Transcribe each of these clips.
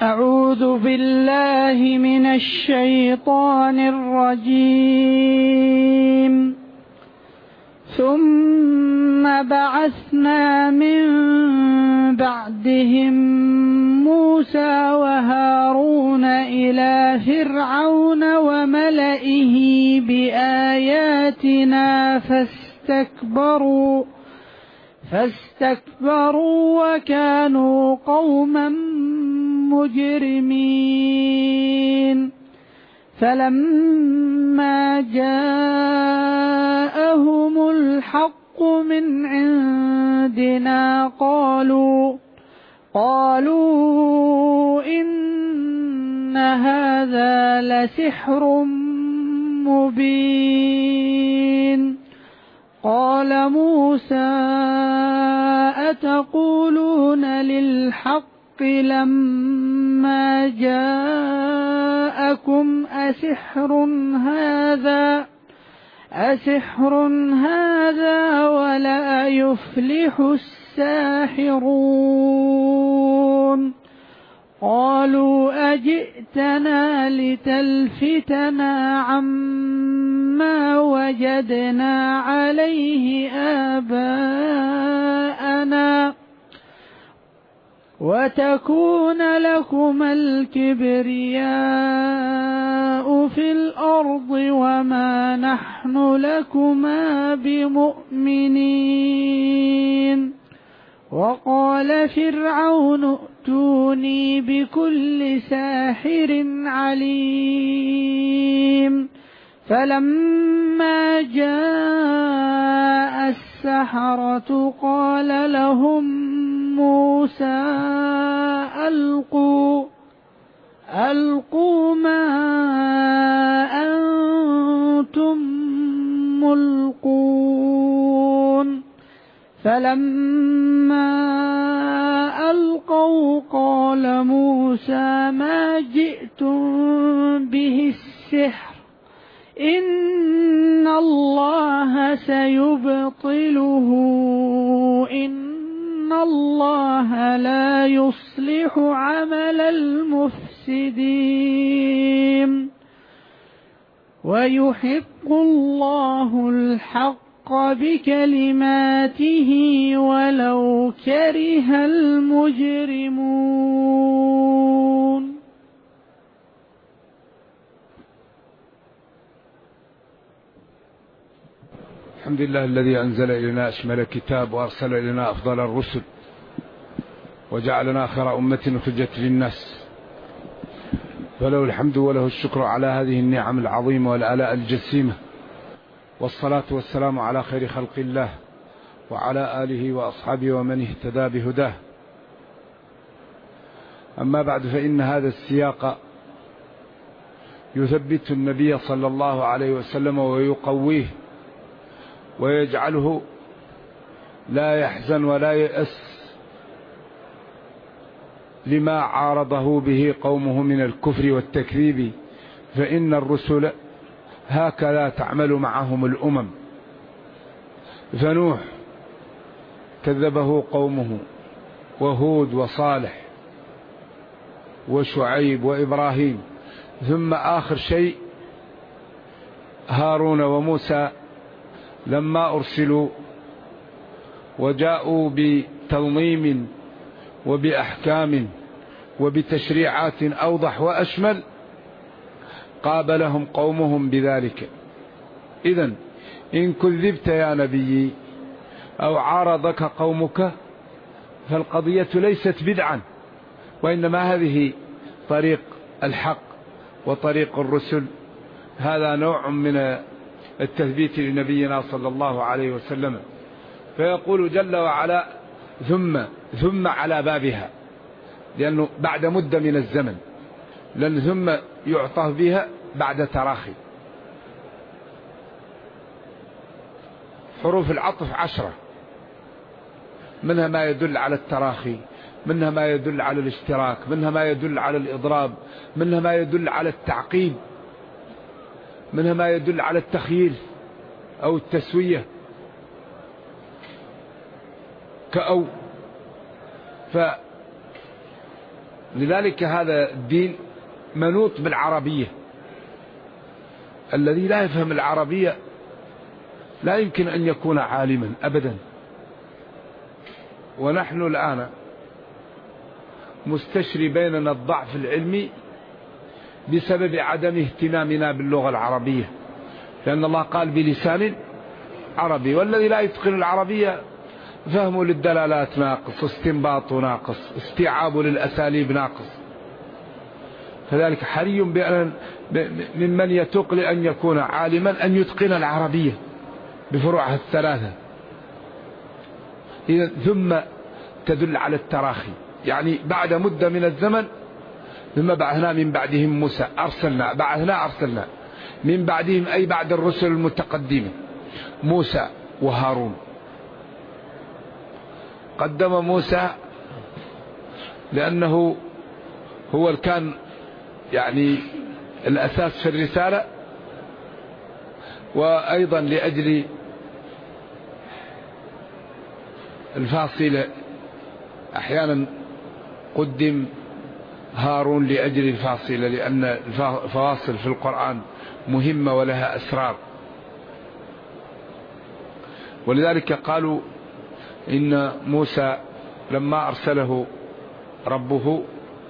أعوذ بالله من الشيطان الرجيم. ثم بعثنا من بعدهم موسى وهارون إلى فرعون وملئه بآياتنا فاستكبروا وكانوا قوما مجرمين. فلما جاءهم الحق من عندنا قالوا إن هذا لسحر مبين. قال موسى أتقولون للحق لما جاءكم أسحر هذا ولا يفلح الساحرون. قالوا أجئتنا لتلفتنا عما وجدنا عليه آباءنا وتكون لكما الكبرياء في الأرض وما نحن لكما بمؤمنين. وقال فرعون ائتوني بكل ساحر عليم. فلما جاء السحرة قال لهم موسى ألقوا ما أنتم ملقون. فلما ألقوا قال موسى ما جئتم به السحر إن الله سيبطله إن الله لا يصلح عمل المفسدين ويحق الله الحق بكلماته ولو كره المجرمون. الحمد لله الذي أنزل إلينا أشمل كتاب وأرسل إلينا أفضل الرسل وجعلنا خير أمة أخرجت للناس، فله الحمد وله الشكر على هذه النعم العظيمة والآلاء الجسيمة، والصلاة والسلام على خير خلق الله وعلى آله وأصحابه ومن اهتدى بهداه. أما بعد، فإن هذا السياق يثبت النبي صلى الله عليه وسلم ويقويه ويجعله لا يحزن ولا يأس لما عارضه به قومه من الكفر والتكذيب، فإن الرسل هكذا تعمل معهم الأمم. فنوح كذبه قومه، وهود وصالح وشعيب وإبراهيم، ثم آخر شيء هارون وموسى لما أرسلوا وجاءوا بتنظيم وبأحكام وبتشريعات أوضح وأشمل قابلهم قومهم بذلك. إذن إن كذبت يا نبي أو عارضك قومك فالقضية ليست بدعا، وإنما هذه طريق الحق وطريق الرسل. هذا نوع من التثبيت لنبينا صلى الله عليه وسلم. فيقول جل وعلا ثم على بابها، لأنه بعد مدة من الزمن، لأن ثم يعطى بها بعد تراخي. حروف العطف 10، منها ما يدل على التراخي، منها ما يدل على الاشتراك، منها ما يدل على الإضراب، منها ما يدل على التعقيب، منها ما يدل على التخييل أو التسوية كأو. فالحروف 10 من ضمنها ما يدل على التراخي، منها ما يدل على الاشتراك، منها ما يدل على التعقيب، منها ما يدل على التخييل أو التسوية كأو. فالحروف 10 من ضمنها ما يدل على التراخي، منها ما يدل على الاشتراك، منها ما يدل على التخييل أو التسوية لذلك هذا الدين منوط بالعربية. الذي لا يفهم العربية لا يمكن أن يكون عالما أبدا. ونحن الآن مستشري بيننا الضعف العلمي بسبب عدم اهتمامنا باللغة العربية، لأن الله قال بلسان عربي، والذي لا يتقن العربية فهمه للدلالات ناقص، استنباطه ناقص، استيعابه للأساليب ناقص. فذلك حري بأن ممن يتوق لأن يكون عالما أن يتقن العربية بفروعها الثلاثة. ثم تدل على التراخي، يعني بعد مدة من الزمن ثم بعثنا من بعدهم موسى، أرسلنا من بعدهم أي بعد الرسل المتقدمة موسى وهارون. قدم موسى لأنه هو كان يعني الأساس في الرسالة، وأيضا لأجل الفاصلة أحيانا قدم هارون لأجل الفاصلة، لأن الفواصل في القرآن مهمة ولها أسرار. ولذلك قالوا إن موسى لما أرسله ربه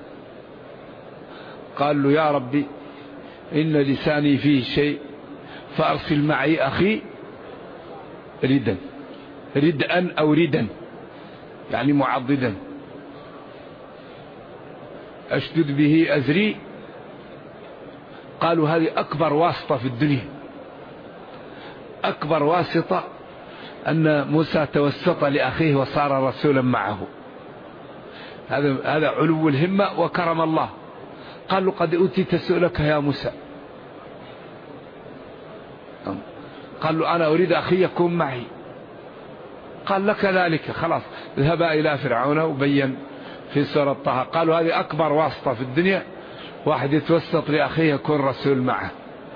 قال له يا ربي إن لساني فيه شيء فأرسل معي أخي ردءا أو ردا، يعني معضدا، أشدد به أزري. قالوا هذه أكبر واسطة في الدنيا، أكبر واسطة أن موسى توسط لأخيه وصار رسولا معه. هذا علو الهمة وكرم الله. قالوا قد أوتيت سؤلك يا موسى. قال له أنا أريد أخي يكون معي. قال لك ذلك، خلاص اذهبا إلى فرعون. وبين في سورة طه قالوا هذه أكبر واسطة في الدنيا، واحد يتوسط لأخيه يكون رسول معه.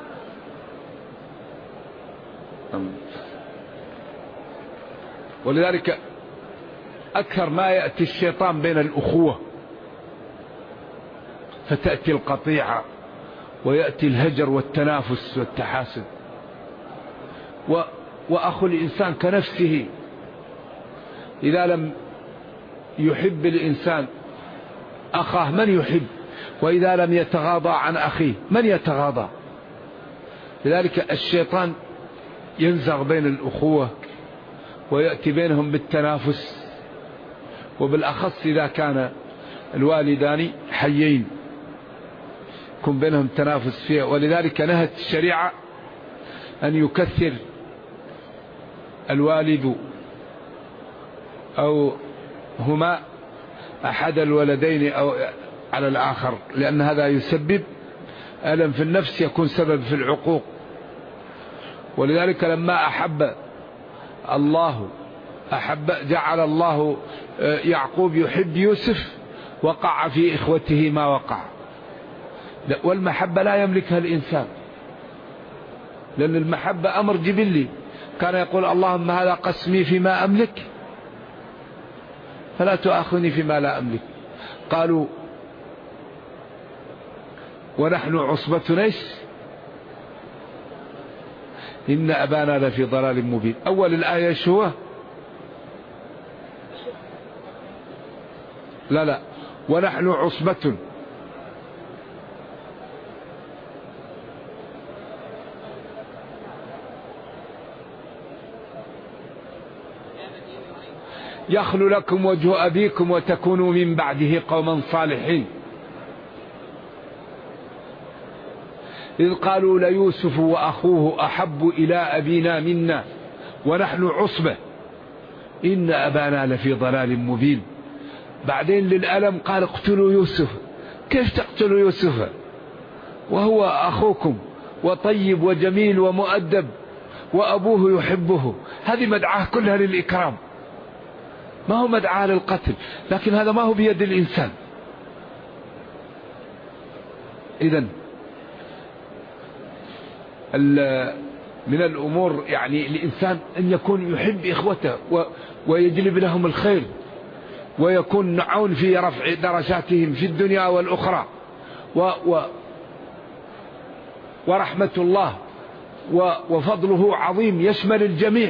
ولذلك أكثر ما يأتي الشيطان بين الأخوة، فتأتي القطيعة ويأتي الهجر والتنافس والتحاسد. وأخو الإنسان كنفسه، إذا لم يحب الإنسان أخاه من يحب؟ وإذا لم يتغاضى عن أخيه من يتغاضى؟ لذلك الشيطان ينزغ بين الأخوة ويأتي بينهم بالتنافس، وبالأخص إذا كان الوالدان حيين يكون بينهم تنافس فيها. ولذلك نهت الشريعة أن يكثر الوالد أو هما أحد الولدين أو على الآخر، لأن هذا يسبب ألم في النفس يكون سبب في العقوق. ولذلك لما جعل الله يعقوب يحب يوسف وقع في إخوته ما وقع. والمحبة لا يملكها الإنسان، لأن المحبة أمر جبلي. كان يقول اللهم هذا قسمي فيما أملك فلا تؤاخذني فيما لا أملك. قالوا ونحن عصبة ليس إن أبانا لفي ضلال مبين. أول الآية شو هو؟ لا ونحن عصبة. يخلو لكم وجه أبيكم وتكونوا من بعده قوما صالحين. إذ قالوا ليوسف وأخوه أحب إلى أبينا منا ونحن عصبة إن أبانا لفي ضلال مبين. بعدين للألم قال اقتلوا يوسف. كيف تقتلوا يوسف وهو أخوكم وطيب وجميل ومؤدب وأبوه يحبه؟ هذه مدعاة كلها للإكرام، ما هو مدعاة للقتل. لكن هذا ما هو بيد الإنسان. إذن من الأمور يعني الإنسان أن يكون يحب إخوته ويجلب لهم الخير. ويكون نعون في رفع درجاتهم في الدنيا والأخرى. ورحمة الله وفضله عظيم يشمل الجميع.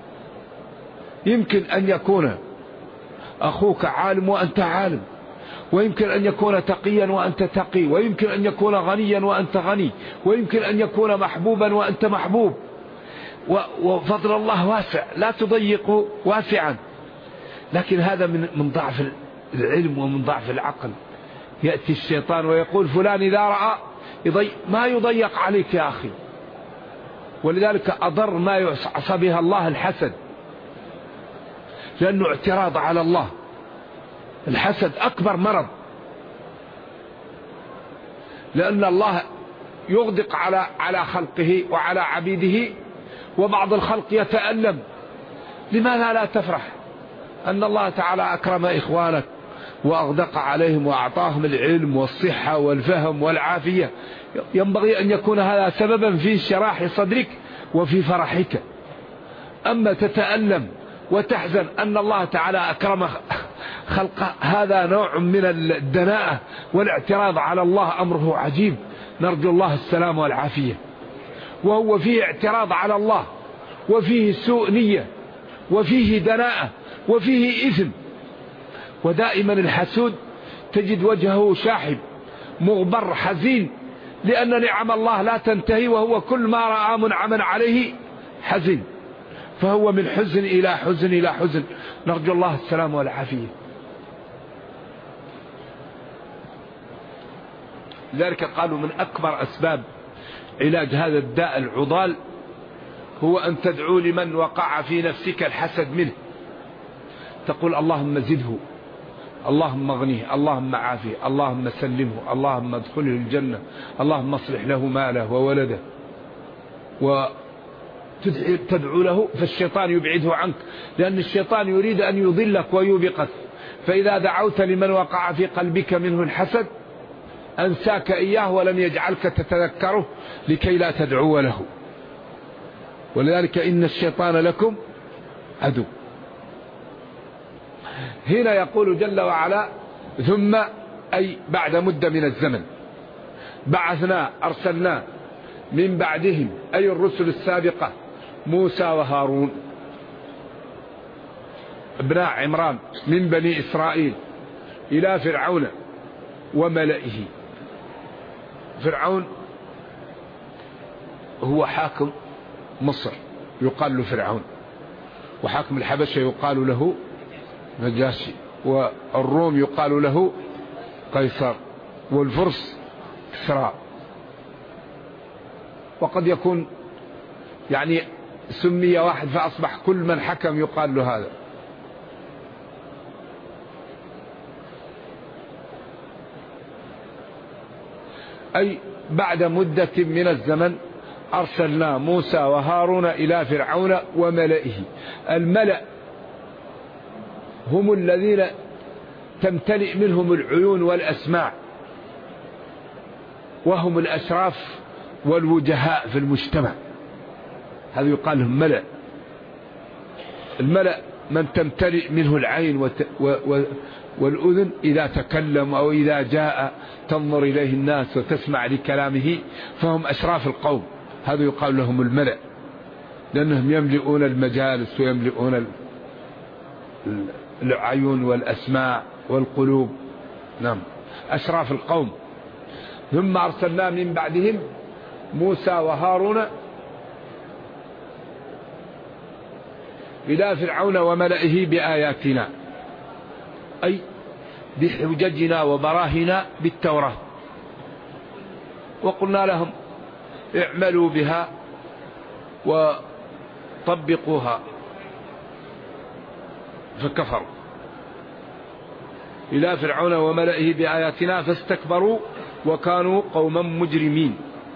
يمكن أن يكون أخوك عالم وأنت عالم، ويمكن أن يكون تقيا وأنت تقي، ويمكن أن يكون غنيا وأنت غني، ويمكن أن يكون محبوبا وأنت محبوب. وفضل الله واسع لا تضيقه واسعا. لكن هذا من ضعف العلم ومن ضعف العقل. يأتي الشيطان ويقول فلان إذا رأى ما يضيق عليك يا أخي. ولذلك أضر ما يعصى بها الله الحسد، لأنه اعتراض على الله. الحسد أكبر مرض، لأن الله يغدق على خلقه وعلى عبيده، وبعض الخلق يتألم. لماذا لا تفرح أن الله تعالى أكرم إخوانك وأغدق عليهم وأعطاهم العلم والصحة والفهم والعافية؟ ينبغي أن يكون هذا سببا في شراح صدرك وفي فرحك. أما تتألم وتحزن أن الله تعالى أكرم خلق، هذا نوع من الدناءة والاعتراض على الله. أمره عجيب، نرجو الله السلام والعافية. وهو فيه اعتراض على الله، وفيه سوء نية، وفيه دناءة، وفيه إثم. ودائما الحسود تجد وجهه شاحب مغبر حزين، لأن نعم الله لا تنتهي، وهو كل ما رأى منعما عليه حزين. فهو من حزن إلى حزن إلى حزن، نرجو الله السلام والعافية. لذلك قالوا من أكبر أسباب علاج هذا الداء العضال هو أن تدعو لمن وقع في نفسك الحسد منه، تقول اللهم زده، اللهم اغنيه، اللهم عافيه، اللهم سلمه، اللهم ادخله الجنة، اللهم اصلح له ماله وولده، وتدعو له. فالشيطان يبعده عنك، لأن الشيطان يريد أن يضلك ويوبقك. فإذا دعوت لمن وقع في قلبك منه الحسد أنساك إياه ولم يجعلك تتذكره لكي لا تدعو له. ولذلك إن الشيطان لكم عدو. هنا يقول جل وعلا ثم، أي بعد مدة من الزمن، بعثنا أرسلنا من بعدهم، أي الرسل السابقة، موسى وهارون ابناء عمران من بني إسرائيل إلى فرعون وملئه. فرعون هو حاكم مصر يقال له فرعون، وحاكم الحبشة يقال له نجاشي، والروم يقال له قيصر، والفرس كسرى. وقد يكون يعني سمي واحد فأصبح كل من حكم يقال له هذا. أي بعد مدة من الزمن أرسلنا موسى وهارون إلى فرعون وملئه. الملأ هم الذين تمتلئ منهم العيون والأسماع، وهم الأشراف والوجهاء في المجتمع، هذا يقال لهم ملأ. الملأ من تمتلئ منه العين والأذن إذا تكلم أو إذا جاء تنظر إليه الناس وتسمع لكلامه، فهم أشراف القوم، هذا يقال لهم الملأ، لأنهم يملؤون المجالس ويملؤون العيون والأسماع والقلوب. نعم، أشراف القوم. ثم أرسلنا من بعدهم موسى وهارون إلى فرعون وملئه بآياتنا، أي بحججنا وبراهنا بالتوراة، وقلنا لهم اعملوا بها وطبقوها فكفروا. إلى فرعون وملئه بآياتنا فاستكبروا وكانوا قوما مجرمين.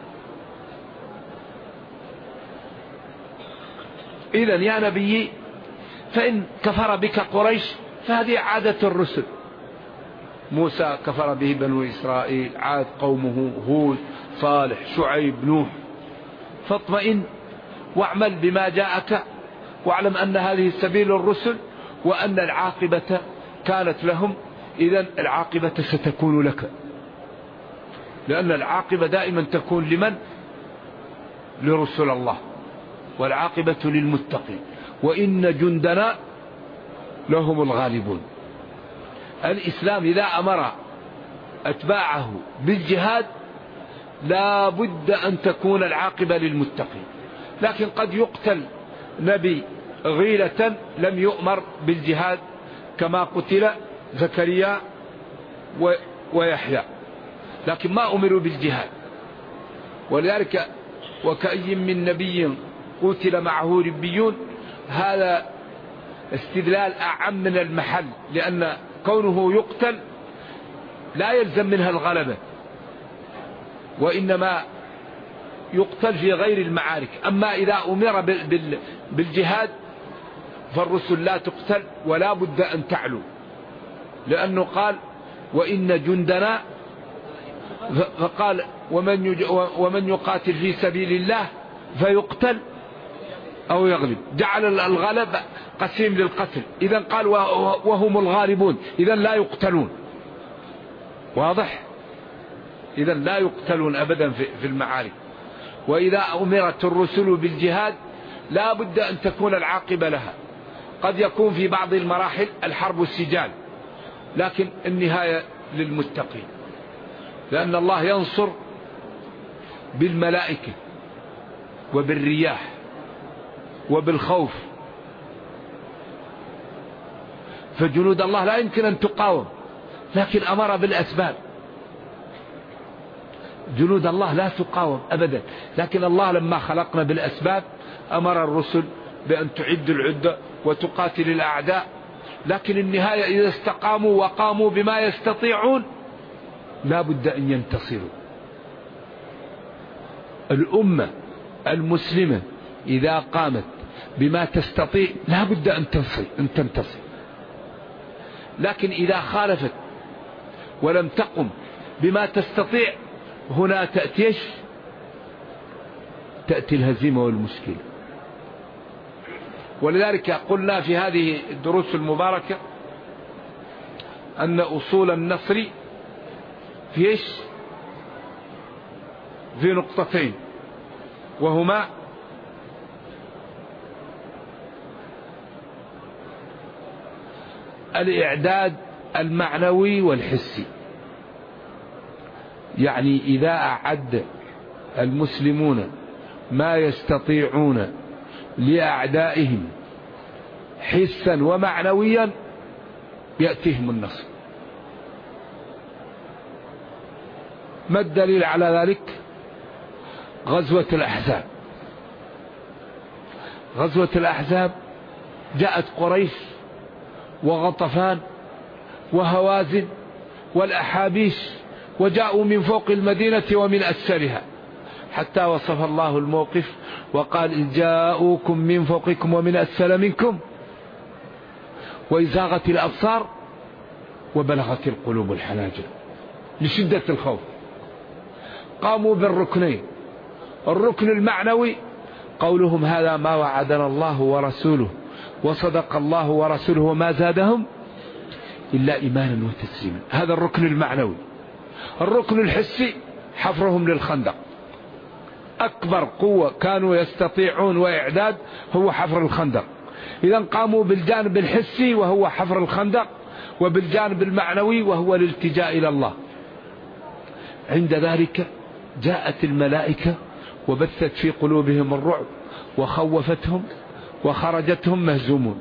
إذن يا نبي، فإن كفر بك قريش فهذه عادة الرسل. موسى كفر به بنو إسرائيل، عاد قومه هود، صالح، شعيب، نوح. فاطمئن واعمل بما جاءك، واعلم أن هذه سبيل الرسل، وأن العاقبة كانت لهم، إذن العاقبة ستكون لك، لأن العاقبة دائما تكون لمن؟ لرسل الله، والعاقبة للمتقين، وإن جندنا لهم الغالبون. الإسلام إذا أمر أتباعه بالجهاد لا بد أن تكون العاقبة للمتقين. لكن قد يقتل نبي غيلة لم يؤمر بالجهاد، كما قتل زكريا ويحيى، لكن ما أمروا بالجهاد. ولذلك وكأي من نبي قتل معه ربيون، هذا استدلال أعم من المحل، لأن كونه يقتل لا يلزم منها الغلبة، وإنما يقتل في غير المعارك. أما إذا أمر بالجهاد فالرسل لا تقتل ولا بد أن تعلو، لأنه قال وإن جندنا، فقال ومن يقاتل في سبيل الله فيقتل أو يغلب، جعل الغلب قسيم للقتل. إذن قال وهم الغالبون، إذن لا يقتلون. واضح؟ إذن لا يقتلون أبدا في المعارك. وإذا أمرت الرسل بالجهاد لا بد أن تكون العاقبة لها. قد يكون في بعض المراحل الحرب والسجال، لكن النهاية للمتقين، لأن الله ينصر بالملائكة وبالرياح وبالخوف، فجنود الله لا يمكن أن تقاوم، لكن أمر بالأسباب. جنود الله لا تقاوم أبدا، لكن الله لما خلقنا بالأسباب أمر الرسل بأن تعد العدة وتقاتل الأعداء. لكن النهاية إذا استقاموا وقاموا بما يستطيعون لا بد أن ينتصروا. الأمة المسلمة إذا قامت بما تستطيع لا بد أن تنتصر. لكن إذا خالفت ولم تقم بما تستطيع هنا تأتي الهزيمة والمشكلة. ولذلك قلنا في هذه الدروس المباركة أن أصول النصر في نقطتين، وهما الإعداد المعنوي والحسي. يعني إذا أعد المسلمون ما يستطيعون لأعدائهم حسا ومعنويا يأتيهم النصر. ما الدليل على ذلك؟ غزوة الأحزاب. غزوة الأحزاب جاءت قريش وغطفان وهوازن والأحابيش، وجاءوا من فوق المدينة ومن أسفلها، حتى وصف الله الموقف وقال إذ جاءوكم من فوقكم ومن أسفل منكم وإذ زاغت الأبصار وبلغت القلوب الحناجر، لشدة الخوف. قاموا بالركنين: الركن المعنوي قولهم هذا ما وعدنا الله ورسوله وصدق الله ورسوله وما زادهم إلا إيمانا وتسليما، هذا الركن المعنوي. الركن الحسي حفرهم للخندق. أكبر قوة كانوا يستطيعون وإعداد هو حفر الخندق. إذا قاموا بالجانب الحسي وهو حفر الخندق، وبالجانب المعنوي وهو الالتجاء إلى الله. عند ذلك جاءت الملائكة وبثت في قلوبهم الرعب وخوفتهم وخرجتهم مهزومون،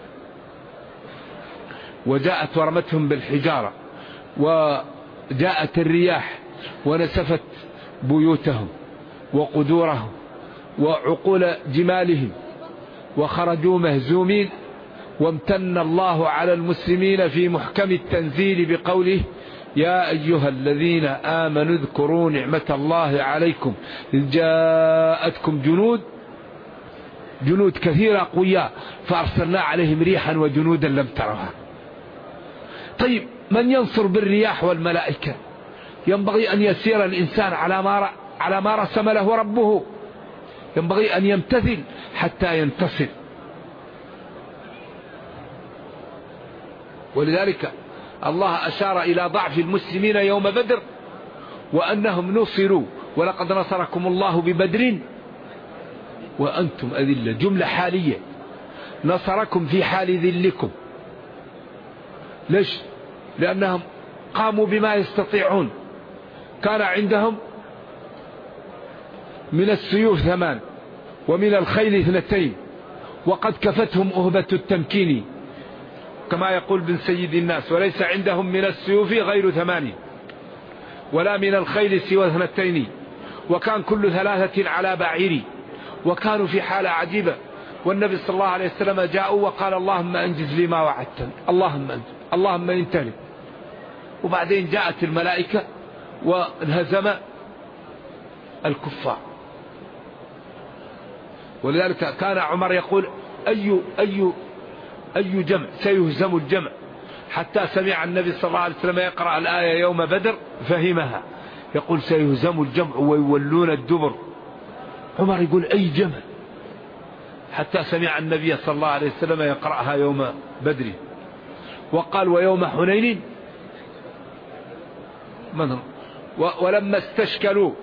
وجاءت ورمتهم بالحجارة، وجاءت الرياح ونسفت بيوتهم وقدورهم وعقول جمالهم، وخرجوا مهزومين. وامتن الله على المسلمين في محكم التنزيل بقوله يا أيها الذين آمنوا اذكروا نعمة الله عليكم إذ جاءتكم جنود كثيرة قوية فأرسلنا عليهم ريحا وجنودا لم تروها. طيب من ينصر بالرياح والملائكة؟ ينبغي أن يسير الإنسان على ما رسم له ربه، ينبغي أن يمتثل حتى ينتصر. ولذلك الله أشار إلى ضعف المسلمين يوم بدر وأنهم نصروا، ولقد نصركم الله ببدر وأنتم أذلة، جملة حالية، نصركم في حال ذلكم. ليش؟ لأنهم قاموا بما يستطيعون، كان عندهم من السيوف 8 ومن الخيل 2 وقد كفتهم أهبة التمكين كما يقول بن سيد الناس، وليس عندهم من السيوف غير 8 ولا من الخيل سوى 2 وكان كل 3 على بعير، وكانوا في حالة عجيبة. والنبي صلى الله عليه وسلم جاءوا وقال اللهم أنجز لي ما وعدتني، اللهم أنجز، اللهم انتهي. وبعدين جاءت الملائكة وانهزم الكفار. ولذلك كان عمر يقول أي جمع سيهزم الجمع، حتى سمع النبي صلى الله عليه وسلم يقرأ الآية يوم بدر فهمها، يقول سيهزم الجمع ويولون الدبر. عمر يقول أي جمع، حتى سمع النبي صلى الله عليه وسلم يقرأها يوم بدر. وقال ويوم حنين ولما استشكلوا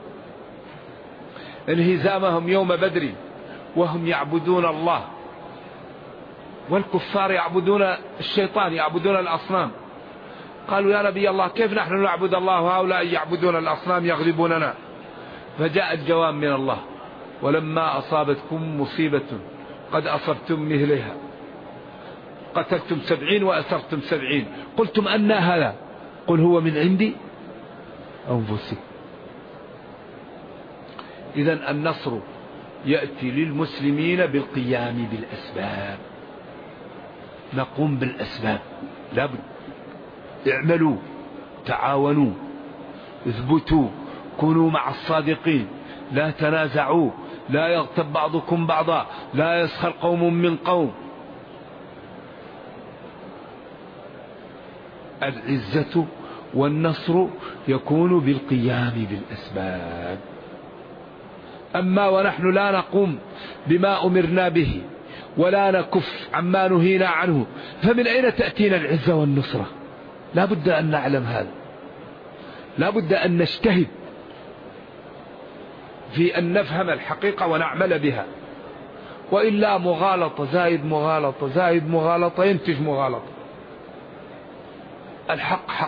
انهزامهم يوم بدر وهم يعبدون الله والكفار يعبدون الشيطان، يعبدون الأصنام، قالوا يا نبي الله كيف نحن نعبد الله وهؤلاء يعبدون الأصنام يغلبوننا؟ فجاء الجواب من الله ولما أصابتكم مصيبة قد أصبتم مثلها قتلتم 70 وأسرتم 70 قلتم أن هذا؟ قل هو من عندي أنفسكم. إذن النصر يأتي للمسلمين بالقيام بالأسباب، نقوم بالأسباب، لابد اعملوا، تعاونوا، اثبتوا، كونوا مع الصادقين، لا تنازعوا، لا يغتب بعضكم بعضا، لا يسخر قوم من قوم. العزة والنصر يكون بالقيام بالأسباب. أما ونحن لا نقوم بما أمرنا به ولا نكف عما نهينا عنه، فمن أين تأتينا العزة والنصرة؟ لا بد أن نعلم هذا، لا بد أن نجتهد في أن نفهم الحقيقة ونعمل بها، وإلا مغالطة زائد مغالطة زائد مغالطة ينتج مغالطة. الحق حق،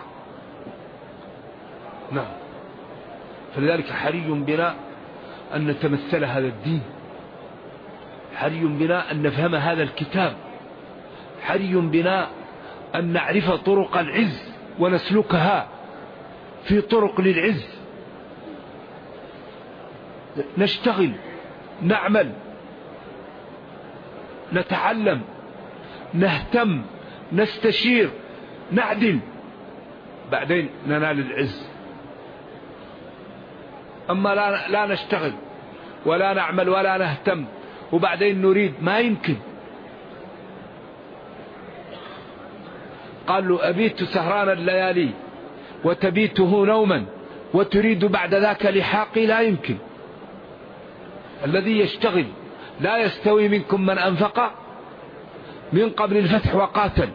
نعم. فلذلك حري بنا أن نتمثل هذا الدين، حري بنا أن نفهم هذا الكتاب، حري بنا أن نعرف طرق العز ونسلكها في طرق للعز، نشتغل، نعمل، نتعلم، نهتم، نستشير، نعدل، بعدين ننال العز. أما لا نشتغل ولا نعمل ولا نهتم وبعدين نريد، ما يمكن. قال له أبيت سهران الليالي وتبيته نوما وتريد بعد ذاك لحاقي، لا يمكن. الذي يشتغل لا يستوي منكم من أنفق من قبل الفتح وقاتل،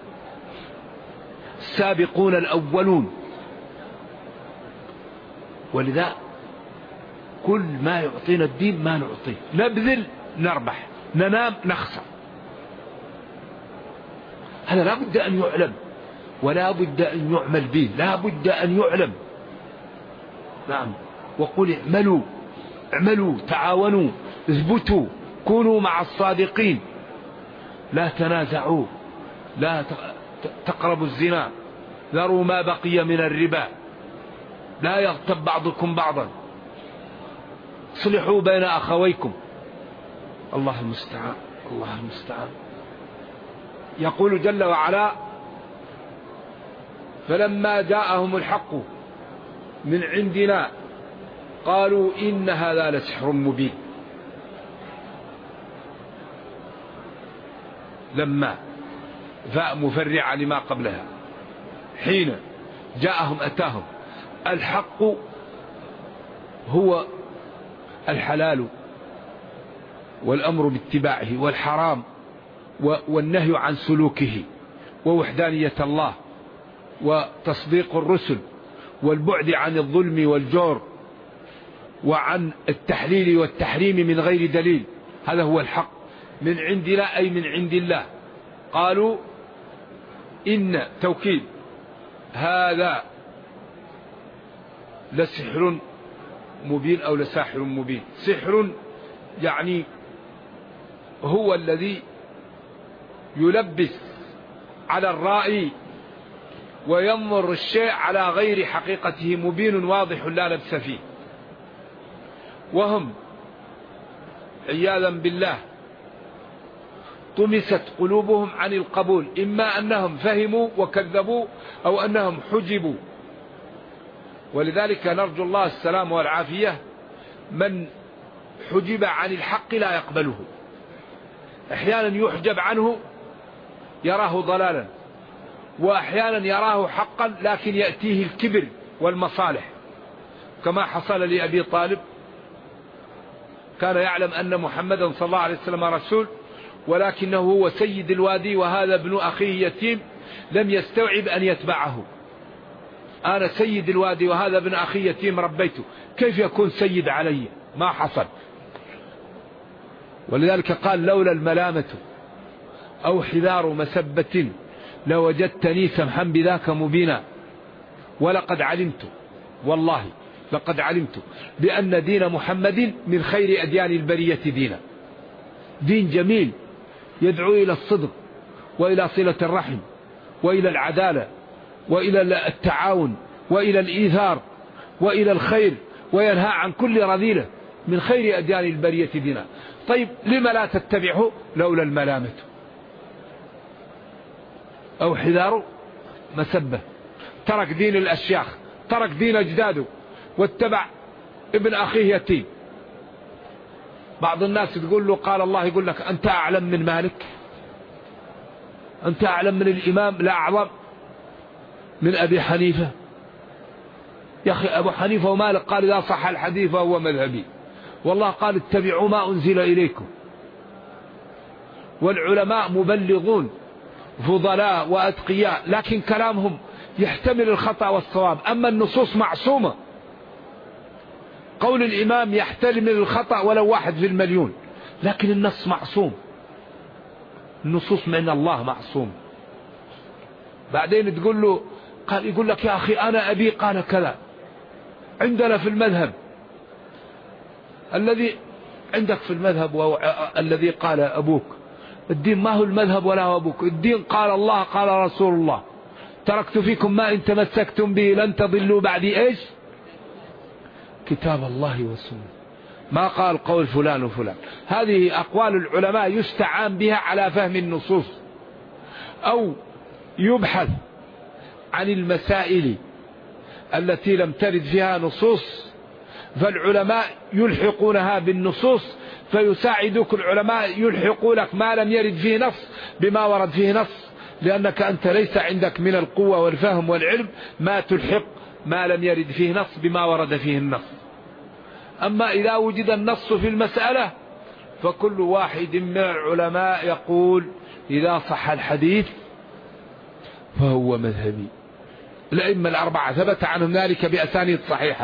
السابقون الأولون. ولذا كل ما يعطينا الدين ما نعطيه، نبذل نربح، ننام نخسر. هذا لا بد أن يعلم ولا بد أن يعمل به، لا بد أن يعلم. نعم. وقل اعملوا، اعملوا، تعاونوا، اثبتوا، كونوا مع الصادقين، لا تنازعوا، لا تقربوا الزنا، ذروا ما بقي من الربا، لا يغتب بعضكم بعضا، صلحوا بين أخويكم. الله المستعان، الله المستعان. يقول جل وعلا فلما جاءهم الحق من عندنا قالوا إن هذا لسحر مبين. لما فاء مفرعة لما قبلها، حين جاءهم أتاهم الحق هو الحلال والأمر باتباعه، والحرام والنهي عن سلوكه، ووحدانية الله وتصديق الرسل والبعد عن الظلم والجور وعن التحليل والتحريم من غير دليل. هذا هو الحق من عندنا أي من عند الله. قالوا إن توكيد هذا لسحر مبين أو لساحر مبين. سحر يعني هو الذي يلبس على الرائي وينظر الشيء على غير حقيقته، مبين واضح لا لبس فيه. وهم عياذا بالله طمست قلوبهم عن القبول، إما أنهم فهموا وكذبوا أو أنهم حجبوا. ولذلك نرجو الله السلام والعافية. من حجب عن الحق لا يقبله. أحيانا يحجب عنه يراه ضلالا، وأحيانا يراه حقا لكن يأتيه الكبر والمصالح، كما حصل لأبي طالب. كان يعلم أن محمدا صلى الله عليه وسلم رسول، ولكنه هو سيد الوادي وهذا ابن أخيه يتيم، لم يستوعب أن يتبعه. أنا سيد الوادي وهذا ابن أخي يتيم ربيته، كيف يكون سيد علي؟ ما حصل. ولذلك قال لولا الملامة أو حذار مسبة لوجدتني سمحا بذاك مبينا. ولقد علمت، والله لقد علمت بأن دين محمد من خير أديان البرية دينا، دين جميل يدعو إلى الصدق وإلى صلة الرحم وإلى العدالة وإلى التعاون وإلى الإيثار وإلى الخير، وينهى عن كل رذيلة، من خير أديان البرية دينا. طيب لما لا تتبعه؟ لولا الملامة أو حذار مسبة. ترك دين الأشياخ، ترك دين أجداده، واتبع ابن أخيه يتيم. بعض الناس تقول له قال الله، يقول لك أنت أعلم من مالك؟ أنت أعلم من الإمام الأعظم من أبي حنيفة؟ يا أخي أبو حنيفة ومالك قال إذا صح الحديث فهو مذهبي، والله قال اتبعوا ما أنزل إليكم. والعلماء مبلغون فضلاء وأتقياء، لكن كلامهم يحتمل الخطأ والصواب. أما النصوص معصومة، قول الإمام يحتمل الخطأ ولو 1 في المليون، لكن النص معصوم، النصوص من الله معصوم. بعدين تقول له قال، يقول لك يا أخي أنا أبي قال كذا. عندنا في المذهب الذي عندك في المذهب الذي قال أبوك، الدين ما هو المذهب ولا هو أبوك، الدين قال الله قال رسول الله. تركت فيكم ما إن تمسكتم به لن تضلوا بعدي إيش؟ كتاب الله والسنة. ما قال قول فلان وفلان. هذه أقوال العلماء يستعان بها على فهم النصوص، أو يبحث عن المسائل التي لم ترد فيها نصوص، فالعلماء يلحقونها بالنصوص، فيساعدك العلماء يلحقونك ما لم يرد فيه نص بما ورد فيه نص، لأنك أنت ليس عندك من القوة والفهم والعلم ما تلحق ما لم يرد فيه نص بما ورد فيه النص. أما إذا وجد النص في المسألة فكل واحد من العلماء يقول إذا صح الحديث فهو مذهبي. الأئمة الأربعة ثبت عنهم ذلك بأسانيد صحيحة.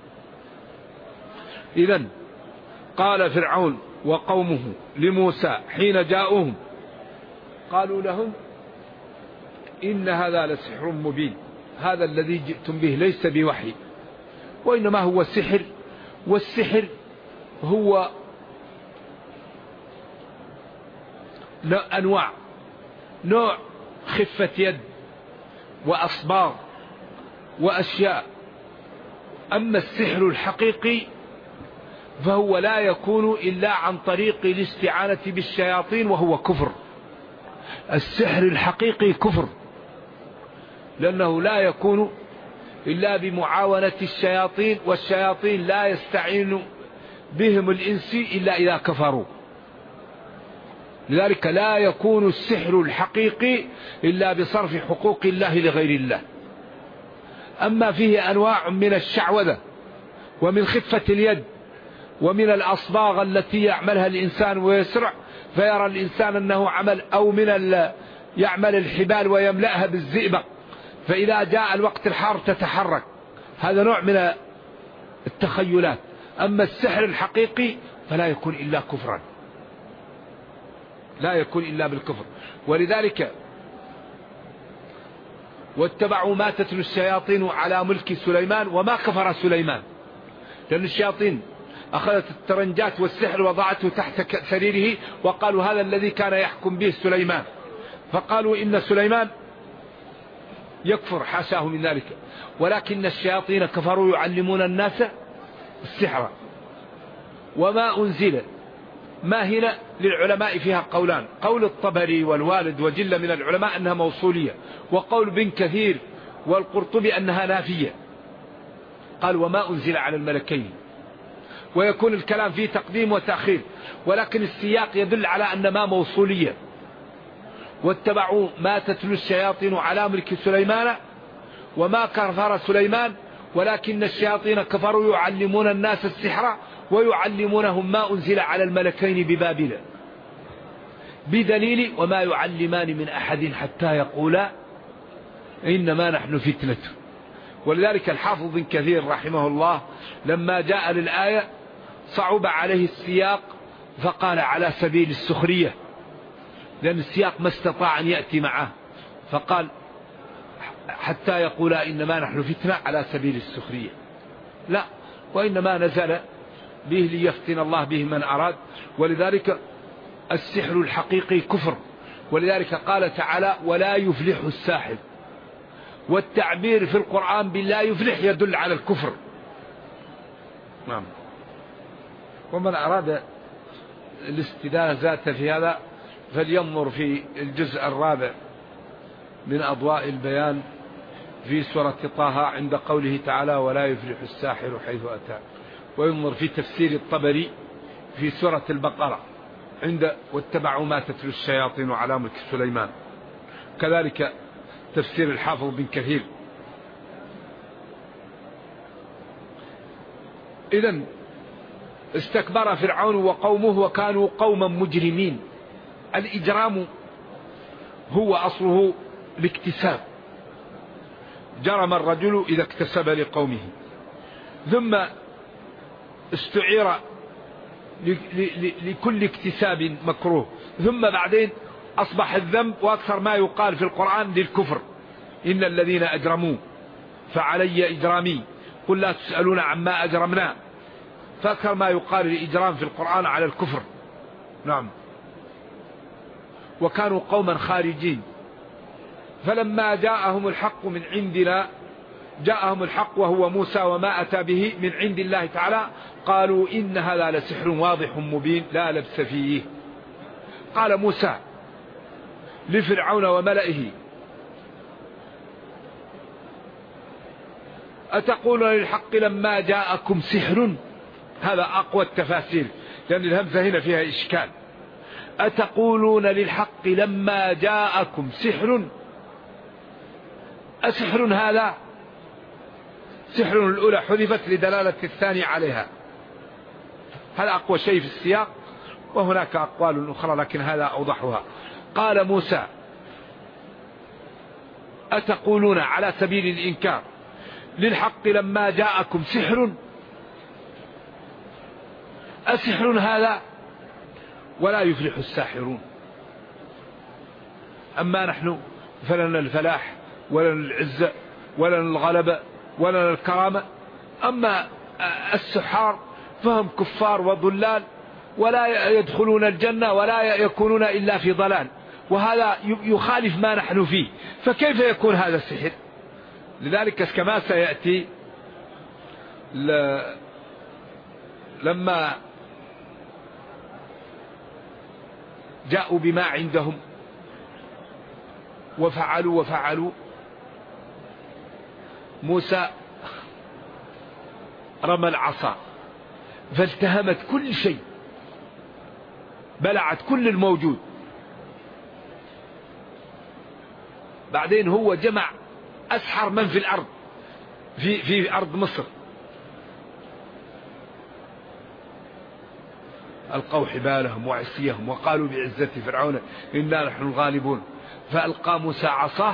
إذن قال فرعون وقومه لموسى حين جاءوهم، قالوا لهم إن هذا لسحر مبين، هذا الذي جئتم به ليس بوحي وإنما هو سحر. والسحر هو أنواع، نوع خفة يد وأصباغ وأشياء. أما السحر الحقيقي فهو لا يكون إلا عن طريق الاستعانة بالشياطين، وهو كفر. السحر الحقيقي كفر، لأنه لا يكون إلا بمعاونة الشياطين، والشياطين لا يستعين بهم الإنس إلا إذا كفروا. لذلك لا يكون السحر الحقيقي إلا بصرف حقوق الله لغير الله. أما فيه أنواع من الشعوذة ومن خفة اليد ومن الأصباغ التي يعملها الإنسان ويسرع فيرى الإنسان أنه عمل، أو من يعمل الحبال ويملأها بالزئبق، فإذا جاء الوقت الحار تتحرك. هذا نوع من التخيلات. أما السحر الحقيقي فلا يكون إلا كفرا، لا يكون إلا بالكفر. ولذلك واتبعوا ما تتلو الشياطين على ملك سليمان وما كفر سليمان، لأن الشياطين أخذت الترنجات والسحر وضعته تحت سريره، وقالوا هذا الذي كان يحكم به سليمان، فقالوا إن سليمان يكفر، حاشاه من ذلك. ولكن الشياطين كفروا يعلمون الناس السحر. وما أنزل، ما هنا للعلماء فيها قولان، قول الطبري والوالد وجل من العلماء أنها موصولية، وقول بن كثير والقرطبي أنها نافية. قال وما أنزل على الملكين، ويكون الكلام فيه تقديم وتأخير، ولكن السياق يدل على أن ما موصولية. واتبعوا ما تتلو الشياطين على ملك سليمان وما كفر سليمان ولكن الشياطين كفروا يعلمون الناس السحر ويعلمونهم ما أنزل على الملكين ببابل، بدليل وما يعلمان من أحد حتى يقولا إنما نحن فتنة. ولذلك الحافظ بن كثير رحمه الله لما جاء للآية صعب عليه السياق فقال على سبيل السخرية، لأن السياق ما استطاع أن يأتي معه، فقال حتى يقول إنما نحن فتنة على سبيل السخرية، لا، وإنما نزل به ليفتن الله به من أراد. ولذلك السحر الحقيقي كفر، ولذلك قال تعالى ولا يفلح الساحر، والتعبير في القرآن باللا يفلح يدل على الكفر. نعم. ومن أراد الاستدانة في هذا فلينظر في الجزء الرابع من أضواء البيان في سورة طه عند قوله تعالى ولا يفلح الساحر حيث أتى، وينظر في تفسير الطبري في سورة البقرة عند واتبعوا ما تتلو الشياطين على ملك سليمان، كذلك تفسير الحافظ بن كثير. إذن استكبر فرعون وقومه وكانوا قوما مجرمين. الإجرام هو أصله الاكتساب، جرم الرجل إذا اكتسب لقومه، ثم استعير لكل اكتساب مكروه، ثم بعدين أصبح الذنب، وأكثر ما يقال في القرآن للكفر إن الذين أجرموا فعلي إجرامي قل لا تسألون عما أجرمنا، فأكثر ما يقال الإجرام في القرآن على الكفر. نعم. وكانوا قوما خارجين، فلما جاءهم الحق من عندنا، جاءهم الحق وهو موسى وما أتى به من عند الله تعالى، قالوا إن هذا لسحر واضح مبين لا لبس فيه. قال موسى لفرعون وملئه أتقولون للحق لما جاءكم سحر، هذا أقوى التفاسير لأن الهمزة هنا فيها إشكال. أتقولون للحق لما جاءكم سحر، أسحر هذا؟ سحر الأولى حذفت لدلالة الثاني عليها، هذا أقوى شيء في السياق، وهناك أقوال أخرى لكن هذا أوضحها. قال موسى أتقولون على سبيل الإنكار للحق لما جاءكم سحر، أسحر هذا؟ ولا يفلح الساحرون. أما نحن فلنا الفلاح ولنا العزة ولنا الغلبة ولنا الكرامة، أما السحار فهم كفار وضلال ولا يدخلون الجنة ولا يكونون إلا في ضلال، وهذا يخالف ما نحن فيه، فكيف يكون هذا السحر؟ لذلك كما سيأتي لما جاءوا بما عندهم وفعلوا موسى رمى العصا فالتهمت كل شيء، بلعت كل الموجود. بعدين هو جمع أسحر من في الأرض في أرض مصر، ألقوا حبالهم وعصيهم وقالوا بعزة فرعون إنا نحن الغالبون. فألقى موسى عصاه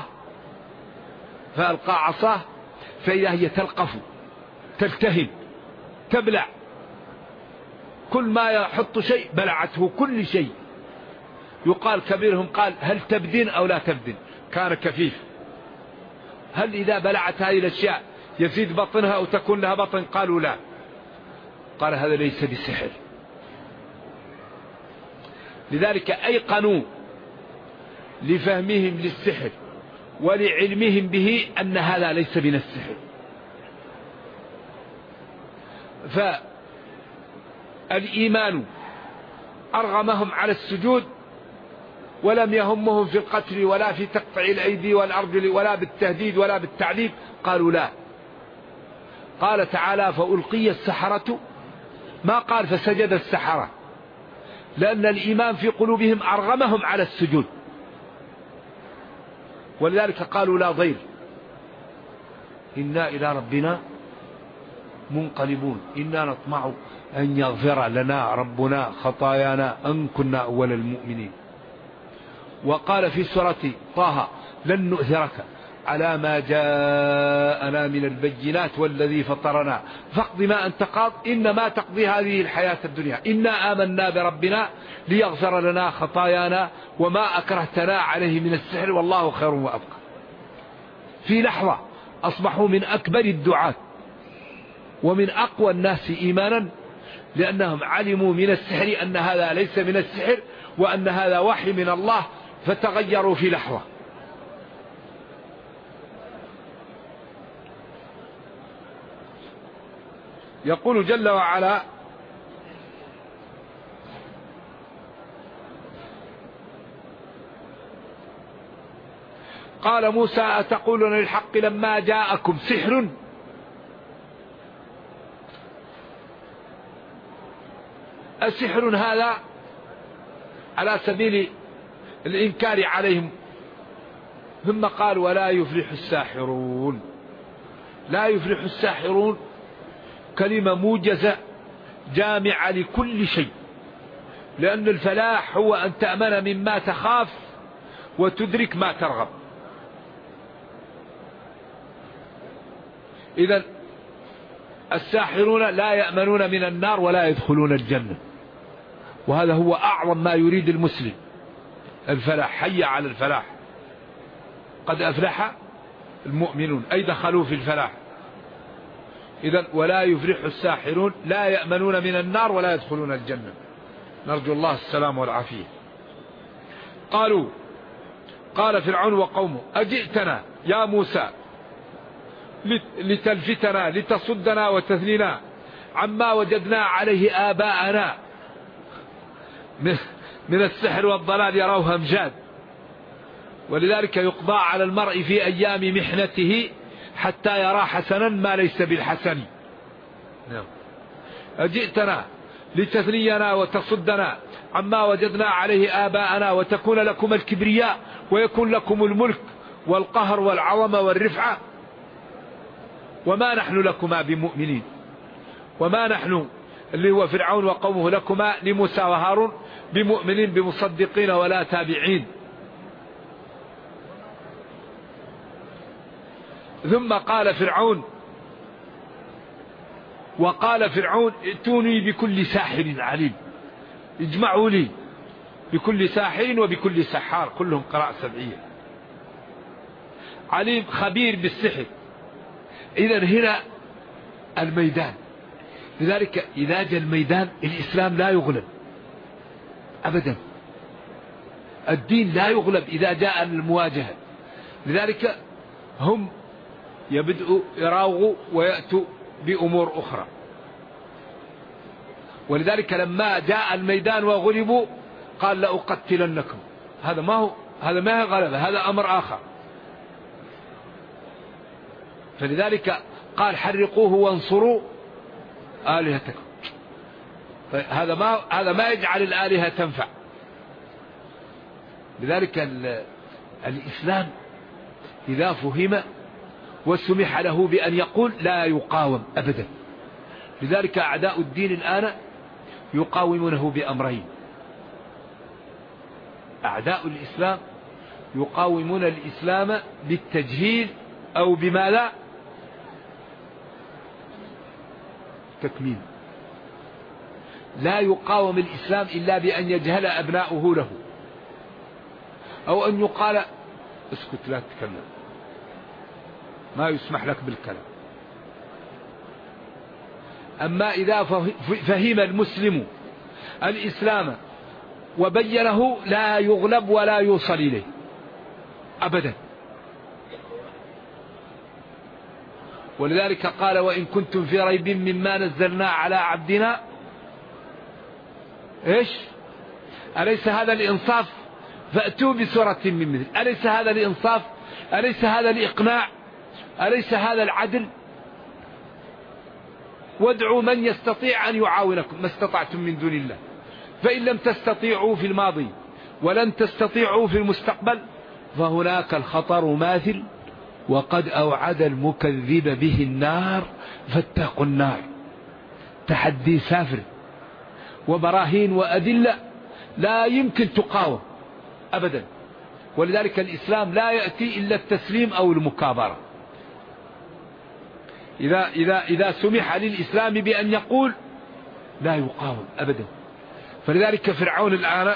فإذا هي تلقف تلتهب تبلع، كل ما يحط شيء بلعته كل شيء. يقال كبيرهم قال هل تبدن أو لا تبدن، كان كفيف. هل إذا بلعت هذه الأشياء يزيد بطنها أو تكون لها بطن؟ قالوا لا. قال هذا ليس بسحر. لذلك أيقنوا لفهمهم للسحر ولعلمهم به أن هذا ليس من السحر. فالإيمان أرغمهم على السجود، ولم يهمهم في القتل ولا في تقطع الأيدي والأرجل ولا بالتهديد ولا بالتعذيب. قالوا لا. قال تعالى فألقي السحرة، ما قال فسجد السحرة، لأن الإيمان في قلوبهم أرغمهم على السجود، ولذلك قالوا لا ضير إنا إلى ربنا منقلبون إنا نطمع أن يغفر لنا ربنا خطايانا أن كنا أول المؤمنين. وقال في سورة طه لن نؤثرك على ما جاءنا من البينات والذي فطرنا فاقض ما أنت قاض إنما تقضي هذه الحياة الدنيا إنا آمنا بربنا ليغفر لنا خطايانا وما أكرهتنا عليه من السحر والله خير وأبقى. في لحظة أصبحوا من أكبر الدعاة ومن أقوى الناس إيمانا، لأنهم علموا من السحر أن هذا ليس من السحر وأن هذا وحي من الله، فتغيروا في لحظة. يقول جل وعلا قال موسى أتقولون للحق لما جاءكم سحر. السحر هذا على سبيل الإنكار عليهم، ثم قال ولا يفلح الساحرون. لا يفلح الساحرون كلمة موجزة جامعة لكل شيء، لأن الفلاح هو أن تأمن مما تخاف وتدرك ما ترغب. إذن الساحرون لا يأمنون من النار ولا يدخلون الجنة، وهذا هو أعظم ما يريد المسلم، الفلاح. حي على الفلاح، قد أفلح المؤمنون أي دخلوا في الفلاح. إذن ولا يفلح الساحرون لا يأمنون من النار ولا يدخلون الجنة، نرجو الله السلام والعافية. قال فرعون وقومه أجئتنا يا موسى لتلفتنا لتصدنا وتثنينا عما وجدنا عليه آباءنا من السحر والضلال يروه أمجاد. ولذلك يقضى على المرء في أيام محنته حتى يرى حسنا ما ليس بالحسن. أجئتنا لتثنينا وتصدنا عما وجدنا عليه آباءنا وتكون لكم الكبرياء ويكون لكم الملك والقهر والعظمة والرفعة وما نحن لكما بمؤمنين. وما نحن اللي هو فرعون وقومه لكما لموسى وهارون بمؤمنين بمصدقين ولا تابعين. ثم قال فرعون ائتوني بكل ساحر عليم. اجمعوا لي بكل ساحر وبكل سحار، كلهم قراءة سبعية. عليم خبير بالسحر. إذن هنا الميدان. لذلك إذا جاء الميدان الإسلام لا يغلب أبدا، الدين لا يغلب إذا جاء المواجهة. لذلك هم يبدأوا يراوغوا ويأتوا بأمور أخرى. ولذلك لما جاء الميدان وغلبوا قال لأقتلنكم. هذا ما هي غلبة، هذا أمر آخر. فلذلك قال حرقوه وانصروا آلهتكم. هذا ما يجعل الآلهة تنفع. لذلك الإسلام إذا فهم وسمح له بأن يقول لا يقاوم أبدا. لذلك أعداء الدين الآن يقاومونه بأمرين. أعداء الإسلام يقاومون الإسلام بالتجهيل أو بما لا تكميل. لا يقاوم الإسلام إلا بأن يجهل أبناؤه له، أو أن يقال اسكت لا تتكلم، ما يسمح لك بالكلام. أما إذا فهم المسلم الإسلام وبينه لا يغلب ولا يوصل إليه أبدا. ولذلك قال وإن كنتم في ريب مما نزلنا على عبدنا إيش أليس هذا الإنصاف فأتوا بسورة من مثل. أليس هذا الإنصاف؟ أليس هذا الإقناع؟ أليس هذا العدل؟ وادعوا من يستطيع أن يعاونكم ما استطعتم من دون الله، فإن لم تستطيعوا في الماضي ولن تستطيعوا في المستقبل فهناك الخطر ماثل، وقد أوعد المكذب به النار فاتقوا النار. تحدي سافر وبراهين وأدلة لا يمكن تقاوم أبدا. ولذلك الإسلام لا يأتي إلا التسليم أو المكابرة. إذا سمح للإسلام بأن يقول لا يقاوم أبدا. فلذلك فرعون الآن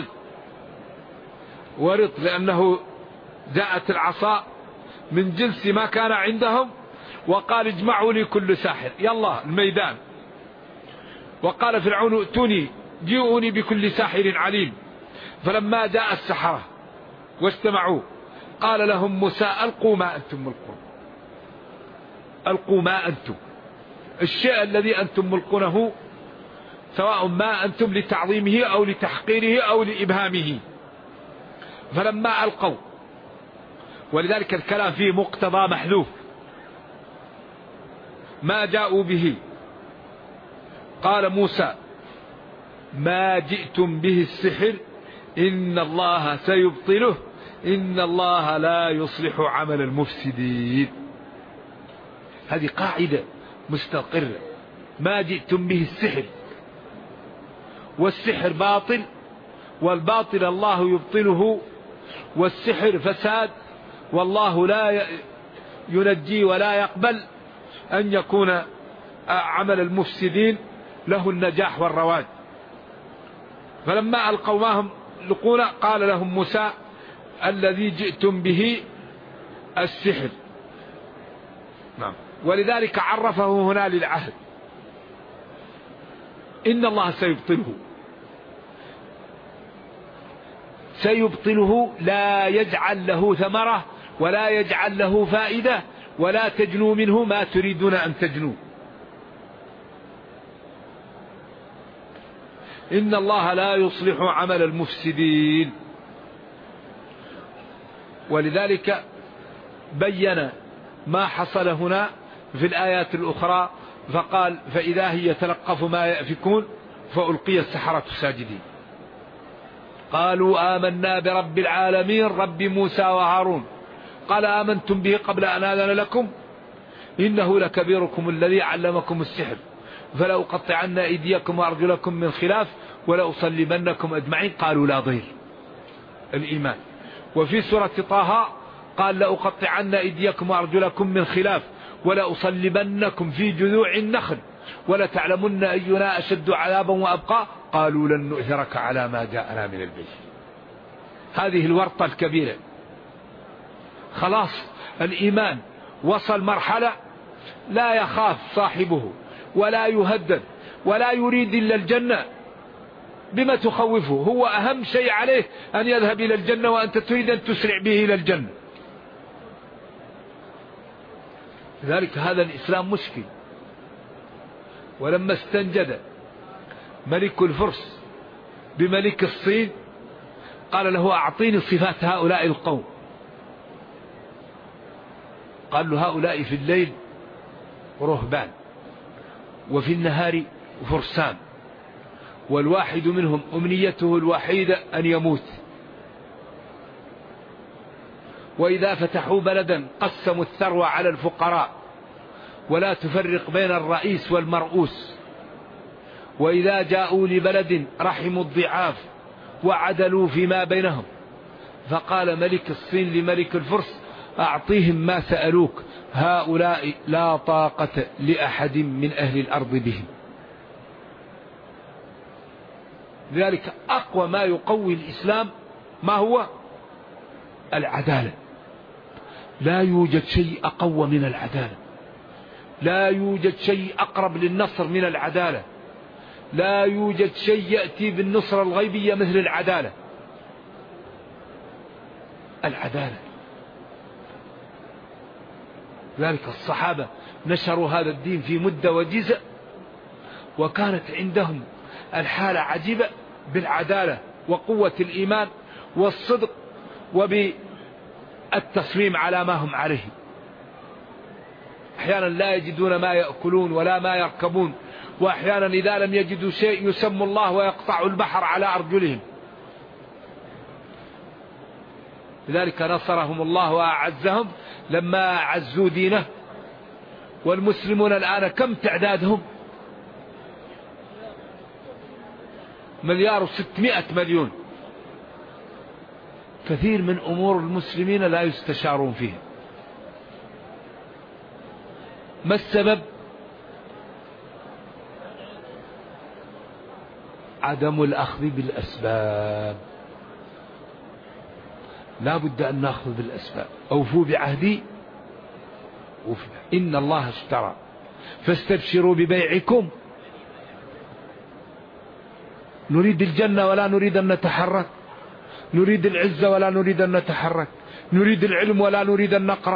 ورد لأنه جاءت العصا من جنس ما كان عندهم، وقال اجمعوا لي كل ساحر، يلا الميدان. وقال فرعون ائتوني جيئوني بكل ساحر عليم. فلما جاء السحرة واجتمعوا قال لهم موسى ألقوا ما أنتم ملقون، ألقوا ما أنتم، الشيء الذي أنتم ملقونه سواء ما أنتم لتعظيمه أو لتحقيره أو لإبهامه. فلما ألقوا، ولذلك الكلام فيه مقتضى محذوف، ما جاءوا به قال موسى ما جئتم به السحر إن الله سيبطله إن الله لا يصلح عمل المفسدين. هذه قاعدة مستقرة، ما جئتم به السحر، والسحر باطل، والباطل الله يبطله، والسحر فساد، والله لا ينجي ولا يقبل أن يكون عمل المفسدين له النجاح والرواج. فلما ألقوا ما هم يلقون قال لهم موسى الذي جئتم به السحر. نعم. ولذلك عرفه هنا للعهد إن الله سيبطله لا يجعل له ثمرة ولا يجعل له فائدة ولا تجنوا منه ما تريدون أن تجنوا. إن الله لا يصلح عمل المفسدين. ولذلك بين ما حصل هنا في الآيات الأخرى فقال فإذا هي يتلقف ما يأفكون فألقي السحرة ساجدين قالوا آمنا برب العالمين رب موسى وهارون قال آمنتم به قبل أن آذن لكم إنه لكبيركم الذي علمكم السحر فلأقطعن أيديكم وأرجلكم من خلاف ولأصلبنكم أجمعين قالوا لا ضير الإيمان. وفي سورة طه قال لأقطعن أيديكم وأرجلكم من خلاف ولأصلبنكم في جذوع النخل ولتعلمن أينا أشد عذابا وأبقى قالوا لن نؤثرك على ما جاءنا من البيت. هذه الورطة الكبيرة. خلاص الإيمان وصل مرحلة لا يخاف صاحبه ولا يهدد ولا يريد إلا الجنة. بما تخوفه؟ هو أهم شيء عليه أن يذهب إلى الجنة وأنت تريد أن تسرع به إلى الجنة. لذلك هذا الإسلام مشكل. ولما استنجد ملك الفرس بملك الصين قال له أعطيني صفات هؤلاء القوم. قال له هؤلاء في الليل رهبان وفي النهار فرسان والواحد منهم أمنيته الوحيدة أن يموت وإذا فتحوا بلدا قسموا الثروة على الفقراء ولا تفرق بين الرئيس والمرؤوس وإذا جاءوا لبلد رحموا الضعاف وعدلوا فيما بينهم فقال ملك الصين لملك الفرس أعطيهم ما سألوك، هؤلاء لا طاقة لأحد من أهل الأرض بهم. لذلك أقوى ما يقوي الإسلام ما هو؟ العدالة. لا يوجد شيء أقوى من العدالة، لا يوجد شيء أقرب للنصر من العدالة، لا يوجد شيء يأتي بالنصرة الغيبية مثل العدالة. العدالة. ذلك الصحابة نشروا هذا الدين في مدة وجزء، وكانت عندهم الحالة عجيبة بالعدالة وقوة الإيمان والصدق وبالتصميم على ما هم عليه. أحيانا لا يجدون ما يأكلون ولا ما يركبون، وأحيانا إذا لم يجدوا شيء يسموا الله ويقطع البحر على أرجلهم. لذلك نصرهم الله وأعزهم لما أعزوا دينه. والمسلمون الآن كم تعدادهم؟ 1,600,000,000. كثير من أمور المسلمين لا يستشارون فيها. ما السبب؟ عدم الأخذ بالأسباب. لا بد أن نأخذ بالأسباب. أوفوا بعهدي إن الله اشترى فاستبشروا ببيعكم. نريد الجنة ولا نريد أن نتحرك، نريد العزة ولا نريد أن نتحرك، نريد العلم ولا نريد أن نقرأ،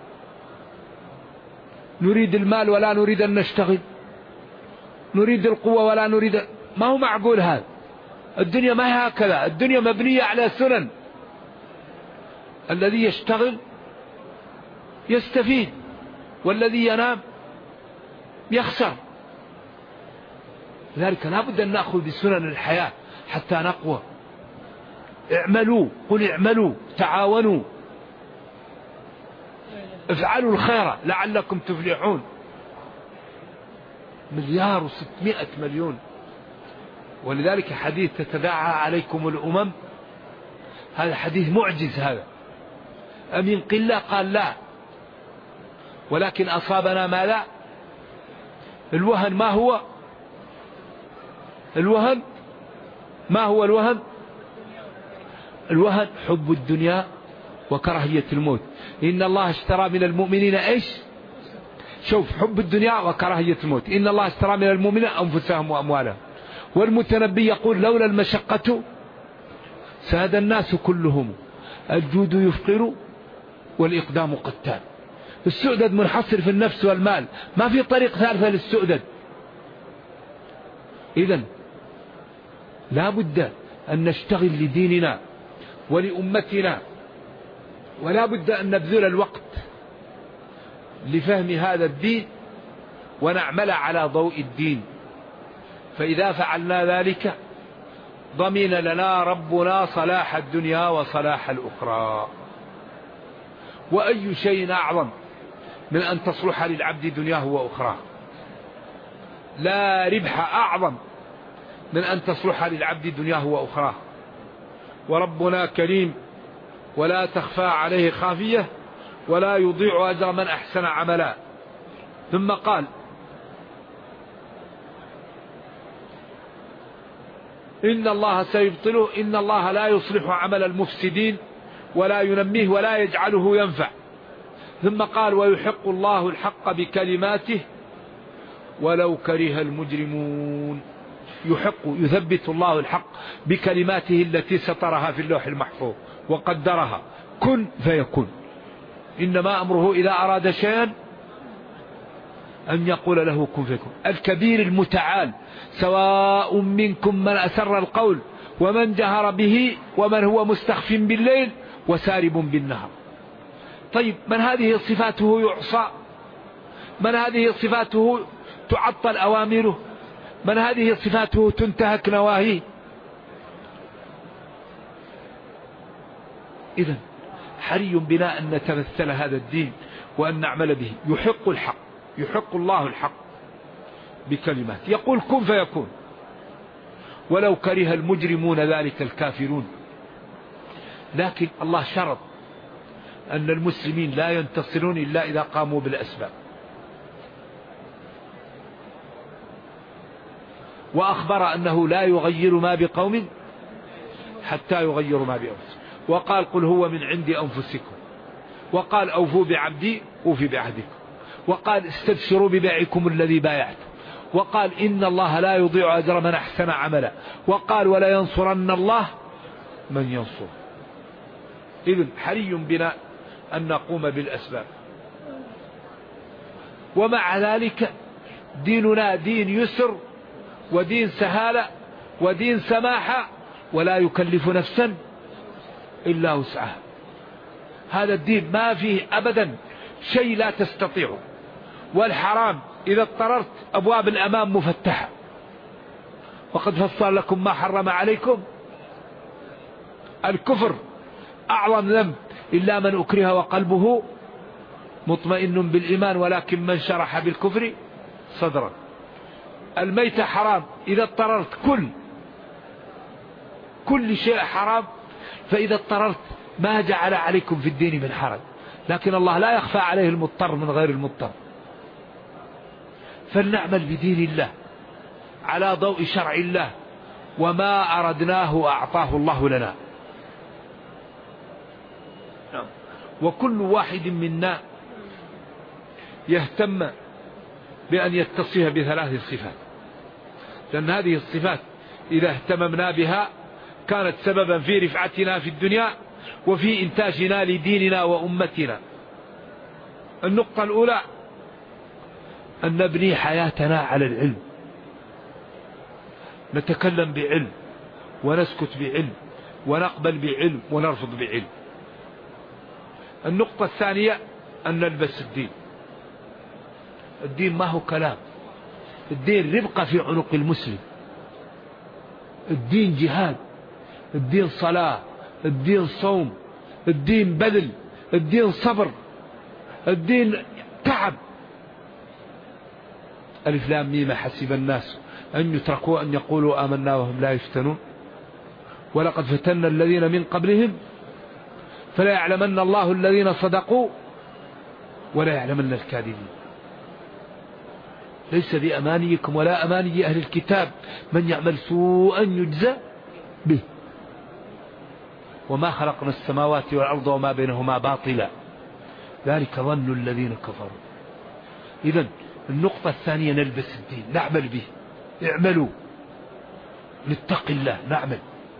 نريد المال ولا نريد أن نشتغل، نريد القوة ولا نريد. ما هو معقول هذا. الدنيا ما هي هكذا، الدنيا مبنية على سنن. الذي يشتغل يستفيد، والذي ينام يخسر. لذلك لا بد أن نأخذ بسنن الحياة حتى نقوى. اعملوا، قل اعملوا، تعاونوا، افعلوا الخير لعلكم تفلحون. 1,600,000,000. ولذلك حديث تتداعى عليكم الأمم، هذا حديث معجز. هذا أمن قلة؟ قال لا، ولكن أصابنا ما لا الوهن. ما هو الوهن؟ ما هو الوهن؟ الوهن حب الدنيا وكراهية الموت. إن الله اشترى من المؤمنين إيش؟ شوف، حب الدنيا وكراهية الموت. إن الله اشترى من المؤمنين أنفسهم وأموالهم. والمتنبي يقول لولا المشقة ساد الناس كلهم، الجود يفقر والإقدام قتال. السؤدد منحصر في النفس والمال، ما في طريق ثالثة للسؤدد. إذن لا بد أن نشتغل لديننا ولأمتنا، ولا بد أن نبذل الوقت لفهم هذا الدين ونعمل على ضوء الدين. فإذا فعلنا ذلك ضمن لنا ربنا صلاح الدنيا وصلاح الأخرى. وأي شيء أعظم من أن تصلح للعبد دنياه وأخراه؟ لا ربح أعظم من أن تصلح للعبد دنياه وأخراه. وربنا كريم ولا تخفى عليه خافية ولا يضيع أجر من أحسن عملا. ثم قال إن الله سيبطله، إن الله لا يصلح عمل المفسدين ولا ينميه ولا يجعله ينفع. ثم قال ويحق الله الحق بكلماته ولو كره المجرمون. يحق، يثبت الله الحق بكلماته التي سطرها في اللوح المحفوظ وقدرها، كن فيكون. إنما أمره إذا أراد شيئا أن يقول له كن فيكون. الكبير المتعال سواء منكم من أسر القول ومن جهر به ومن هو مستخف بالليل وسارب بالنهار. طيب، من هذه صفاته يعصى؟ من هذه صفاته تعطل أوامره؟ من هذه صفاته تنتهك نواهيه؟ إذن حري بنا أن نتمثل هذا الدين وأن نعمل به. يحق الحق، يحق الله الحق بكلمات، يقول كن فيكون ولو كره المجرمون ذلك الكافرون. لكن الله شرط أن المسلمين لا ينتصرون إلا إذا قاموا بالأسباب. وأخبر أنه لا يغير ما بقوم حتى يغيروا ما بأنفسهم. وقال قل هو من عند أنفسكم. وقال أوفوا بعبدي أوفي بعهدكم. وقال استبشروا ببيعكم الذي بايعتم. وقال إن الله لا يضيع أجر من أحسن عملا. وقال ولا ينصرن الله من ينصر. إذن حري بنا أن نقوم بالأسباب. ومع ذلك ديننا دين يسر ودين سهالة ودين سماحة، ولا يكلف نفسا إلا وسعها. هذا الدين ما فيه أبدا شيء لا تستطيعه. والحرام إذا اضطررت أبواب الأمام مفتحة. وقد فصل لكم ما حرم عليكم. الكفر أعظم ذنب إلا من أكره وقلبه مطمئن بالإيمان ولكن من شرح بالكفر صدرا. الميتة حرام إذا اضطررت. كل شيء حرام. فإذا اضطررت ما جعل عليكم في الدين من حرج، لكن الله لا يخفى عليه المضطر من غير المضطر. فلنعمل بدين الله على ضوء شرع الله، وما أردناه أعطاه الله لنا. وكل واحد منا يهتم بأن يتصف بثلاث صفات، لأن هذه الصفات إذا اهتممنا بها كانت سببا في رفعتنا في الدنيا وفي إنتاجنا لديننا وأمتنا. النقطة الأولى أن نبني حياتنا على العلم، نتكلم بعلم ونسكت بعلم ونقبل بعلم ونرفض بعلم. النقطة الثانية أن نلبس الدين. الدين ما هو كلام، الدين ربقة في عنق المسلم. الدين جهاد، الدين صلاة، الدين صوم، الدين بذل، الدين صبر، الدين تعب. ألف لام ميم حسب الناس أن يتركوا أن يقولوا آمنا وهم لا يفتنون ولقد فتنا الذين من قبلهم فلا يعلمن الله الذين صدقوا ولا يعلمن الكاذبين. ليس بأمانيكم ولا أماني أهل الكتاب من يعمل سوءا يجزى به وما خلقنا السماوات والأرض وما بينهما باطلا ذلك ظن الذين كفروا. إذن النقطة الثانية نلبس الدين، نعمل به. اعملوا، نتقي الله، نعمل.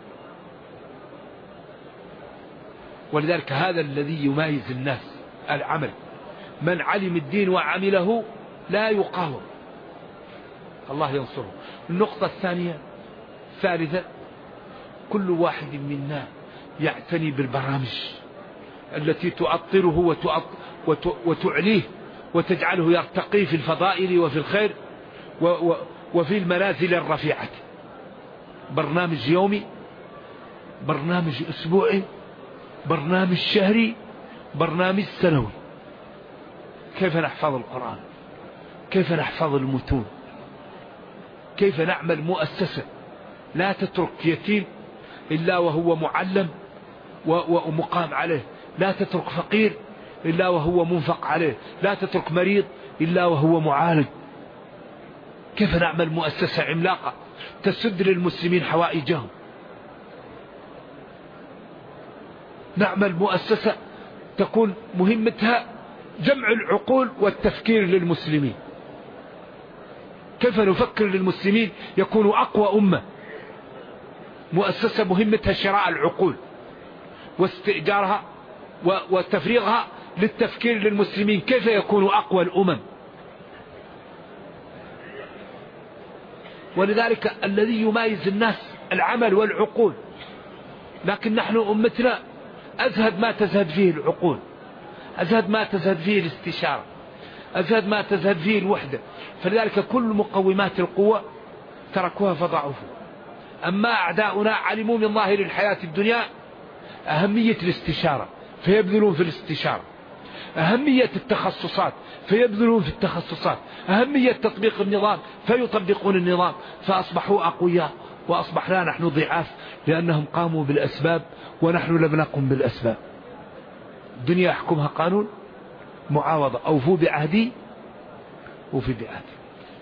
ولذلك هذا الذي يميز الناس العمل. من علم الدين وعمله لا يقاوم، الله ينصره. النقطة الثالثة كل واحد منا يعتني بالبرامج التي تؤطره وتعليه وتجعله يرتقي في الفضائل وفي الخير وفي المنازل الرفيعة. برنامج يومي، برنامج أسبوعي، برنامج شهري، برنامج سنوي. كيف نحفظ القرآن، كيف نحفظ المتون، كيف نعمل مؤسسة لا تترك يتيم إلا وهو معلم ومقام عليه، لا تترك فقير إلا وهو منفق عليه، لا تترك مريض إلا وهو معالج. كيف نعمل مؤسسة عملاقة تسد للمسلمين حوائجهم. نعمل مؤسسة تكون مهمتها جمع العقول والتفكير للمسلمين. كيف نفكر للمسلمين يكونوا أقوى أمة. مؤسسة مهمتها شراء العقول واستئجارها وتفريغها للتفكير للمسلمين كيف يكونوا أقوى الأمم. ولذلك الذي يميز الناس العمل والعقول، لكن نحن أمتنا أزهد ما تزهد فيه العقول، أزهد ما تزهد فيه الاستشارة، أزهد ما تزهد فيه الوحدة. فلذلك كل مقومات القوة تركوها فضعفوا. أما أعداؤنا علموا من ظاهر الحياة الدنيا أهمية الاستشارة فيبذلون في الاستشارة، أهمية التخصصات فيبذلون في التخصصات، أهمية تطبيق النظام فيطبقون النظام، فأصبحوا أقوياء وأصبحنا نحن ضعاف لأنهم قاموا بالأسباب ونحن لم نقم بالأسباب. الدنيا يحكمها قانون معاوضة، أوفوا بعهدي وفي بعهدي.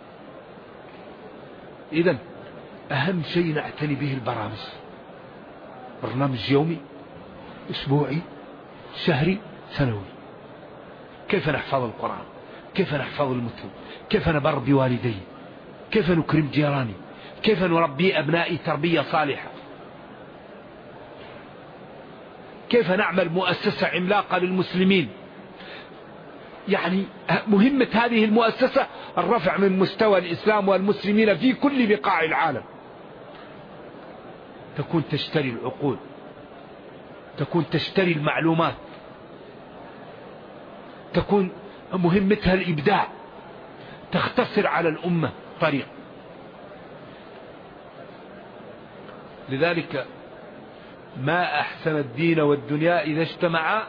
إذن أهم شيء نعتني به البرامج، برنامج يومي، أسبوعي، شهري، سنوي. كيف نحفظ القرآن، كيف نحفظ المتن، كيف نبر بوالدي، كيف نكرم جيراني، كيف نربي أبنائي تربية صالحة، كيف نعمل مؤسسة عملاقة للمسلمين. يعني مهمة هذه المؤسسة الرفع من مستوى الإسلام والمسلمين في كل بقاع العالم. تكون تشتري العقول، تكون تشتري المعلومات، تكون مهمتها الإبداع، تختصر على الأمة طريق. لذلك ما أحسن الدين والدنيا إذا اجتمعا،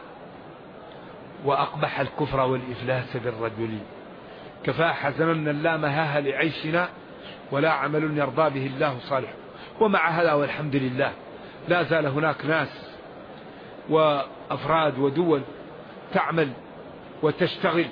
وأقبح الكفر والإفلاس بالرجل. كفى حزنا لا مهاها لعيشنا ولا عمل يرضى به الله صالح. ومع هذا والحمد لله لا زال هناك ناس وأفراد ودول تعمل وتشتغل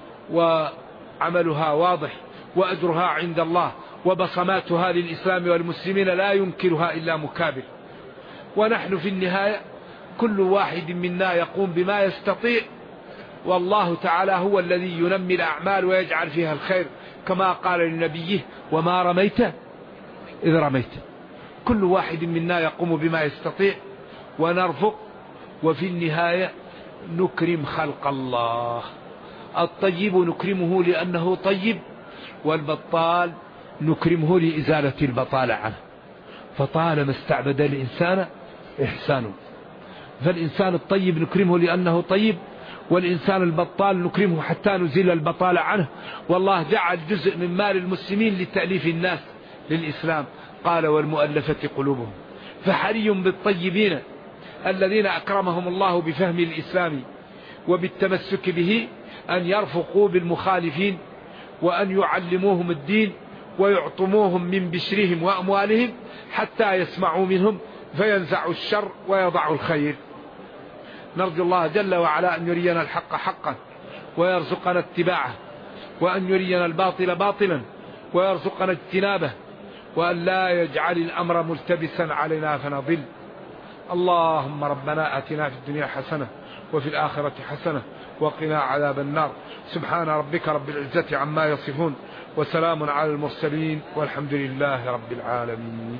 وعملها واضح وأجرها عند الله وبصماتها للإسلام والمسلمين لا ينكرها إلا مكابر. ونحن في النهاية كل واحد منا يقوم بما يستطيع، والله تعالى هو الذي ينمي الأعمال ويجعل فيها الخير، كما قال لنبيه وما رميت إذ رميت. كل واحد منا يقوم بما يستطيع ونرفق، وفي النهاية نكرم خلق الله. الطيب نكرمه لأنه طيب، والبطال نكرمه لإزالة البطالة عنه. فطالما استعبد الإنسان إحسانه، فالإنسان الطيب نكرمه لأنه طيب، والإنسان البطال نكرمه حتى نزيل البطالة عنه. والله جعل جزء من مال المسلمين لتأليف الناس للإسلام، قال والمؤلفة قلوبهم. فحري بالطيبين الذين أكرمهم الله بفهم الإسلام وبالتمسك به أن يرفقوا بالمخالفين، وأن يعلموهم الدين ويعطموهم من بشرهم وأموالهم حتى يسمعوا منهم فينزعوا الشر ويضعوا الخير. نرجو الله جل وعلا أن يرينا الحق حقا ويرزقنا اتباعه، وأن يرينا الباطل باطلا ويرزقنا اجتنابه، وأن لا يجعل الأمر ملتبسا علينا فنضل. اللهم ربنا آتنا في الدنيا حسنة وفي الآخرة حسنة وقنا عذاب النار. سبحان ربك رب العزة عما يصفون، وسلام على المرسلين، والحمد لله رب العالمين.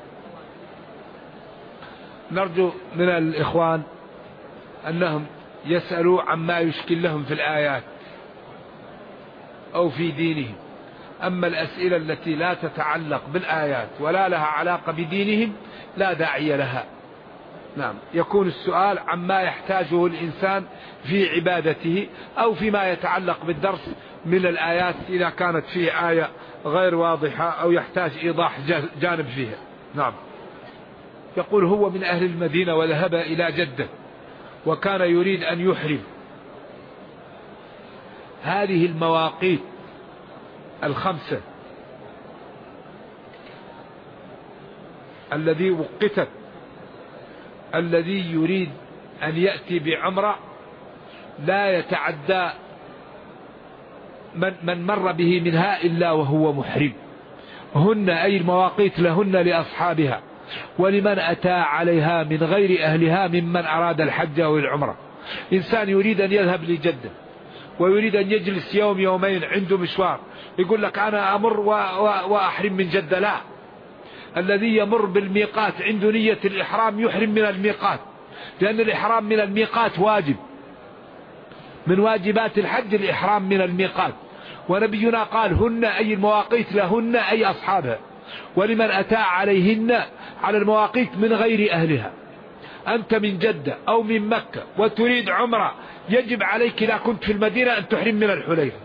نرجو من الإخوان أنهم يسألوا عما يشكل لهم في الآيات أو في دينهم. أما الأسئلة التي لا تتعلق بالآيات ولا لها علاقة بدينهم لا داعي لها. نعم، يكون السؤال عما يحتاجه الإنسان في عبادته أو فيما يتعلق بالدرس من الآيات، إذا كانت فيه آية غير واضحة أو يحتاج إيضاح جانب فيها. نعم. يقول هو من أهل المدينة وذهب إلى جدة وكان يريد أن يحرم. هذه المواقيت الخمسة الذي وقتت، الذي يريد أن يأتي بعمرة لا يتعدى من مر به منها إلا وهو محرم. هن أي المواقيت لهن لأصحابها ولمن أتى عليها من غير أهلها ممن أراد الحج أو العمرة. إنسان يريد أن يذهب لجدة ويريد أن يجلس يوم يومين عنده مشوار، يقول لك أنا أمر وأحرم من جدة. لا، الذي يمر بالميقات عنده نية الإحرام يحرم من الميقات، لأن الإحرام من الميقات واجب من واجبات الحج، الإحرام من الميقات. ونبينا قال هن أي المواقيت لهن أي أصحابها ولمن أتى عليهن على المواقيت من غير أهلها. أنت من جدة أو من مكة وتريد عمرة، يجب عليك إذا كنت في المدينة أن تحرم من الحليفة.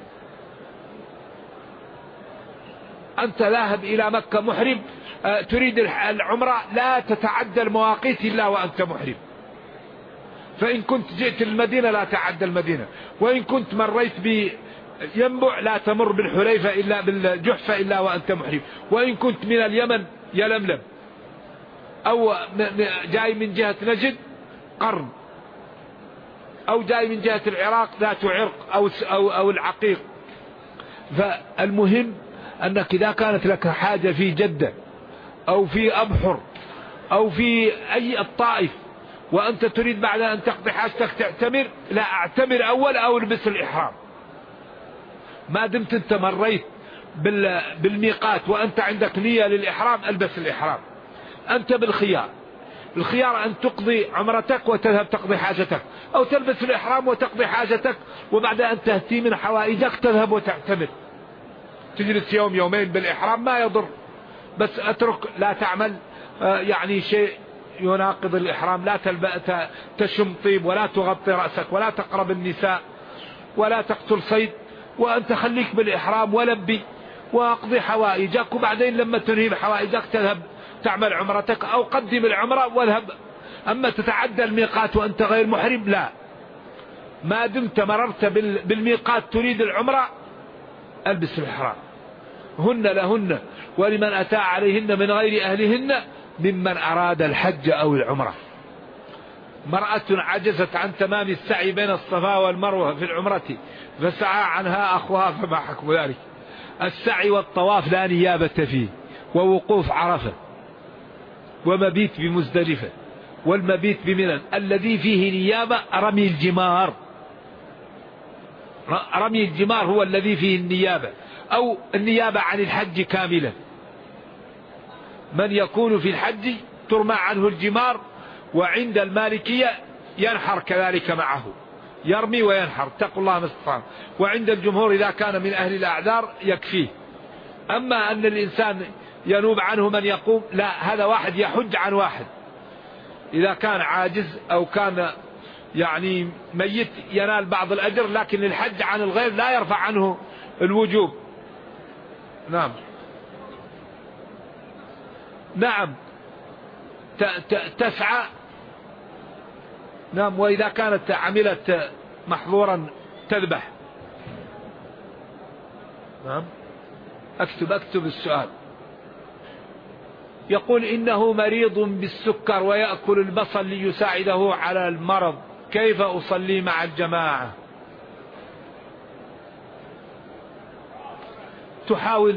أنت ذاهب إلى مكة محرم، تريد العمرة لا تتعدى المواقيت إلا وأنت محرم. فإن كنت جئت المدينة لا تعدى المدينة، وإن كنت مريت ينبع لا تمر بالحليفة إلا بالجحفة إلا وأنت محرم. وإن كنت من اليمن يلملم، أو جاي من جهة نجد قرن، أو جاي من جهة العراق ذات عرق أو العقيق. فالمهم أنك إذا كانت لك حاجة في جدة أو في أبحر أو في أي الطائف وأنت تريد بعد أن تقضي حاجتك تعتمر، لا اعتمر أول أو البس الإحرام. ما دمت أنت مريت بالميقات وأنت عندك نية للإحرام البس الإحرام. أنت بالخيار، الخيار أن تقضي عمرتك وتذهب تقضي حاجتك، أو تلبس الإحرام وتقضي حاجتك وبعد أن تهتي من حوائجك تذهب وتعتمر. تجلس يوم يومين بالإحرام ما يضر، بس أترك لا تعمل يعني شيء يناقض الإحرام. لا تشم طيب، ولا تغطي رأسك، ولا تقرب النساء، ولا تقتل صيد، وأنت خليك بالإحرام ولبي واقضي حوائجك، وبعدين لما تنهي بحوائجك تذهب تعمل عمرتك أو قدم العمرة واذهب. أما تتعدى الميقات وأنت غير محرم لا، ما دمت مررت بالميقات تريد العمرة البس الإحرام. هن لهن ولمن أتى عليهن من غير أهلهن ممن أراد الحج أو العمرة. مرأة عجزت عن تمام السعي بين الصفا والمروة في العمرة فسعى عنها أخوها فما حكم ذلك؟ السعي والطواف لا نيابة فيه، ووقوف عرفة، ومبيت بمزدلفة، والمبيت بمنى. الذي فيه نيابة رمي الجمار. رمي الجمار هو الذي فيه النيابة، أو النيابة عن الحج كاملا. من يكون في الحج ترمى عنه الجمار، وعند المالكية ينحر كذلك معه، يرمي وينحر، اتقوا الله ما استطعتم. وعند الجمهور إذا كان من أهل الأعذار يكفيه. أما أن الإنسان ينوب عنه من يقوم، لا، هذا واحد يحج عن واحد. إذا كان عاجز أو كان يعني ميت ينال بعض الأجر، لكن الحج عن الغير لا يرفع عنه الوجوب. نعم نعم تسعى. نعم. وإذا كانت عملت محظورا تذبح. نعم. أكتب السؤال. يقول إنه مريض بالسكر ويأكل البصل ليساعده على المرض، كيف أصلي مع الجماعة؟ تحاول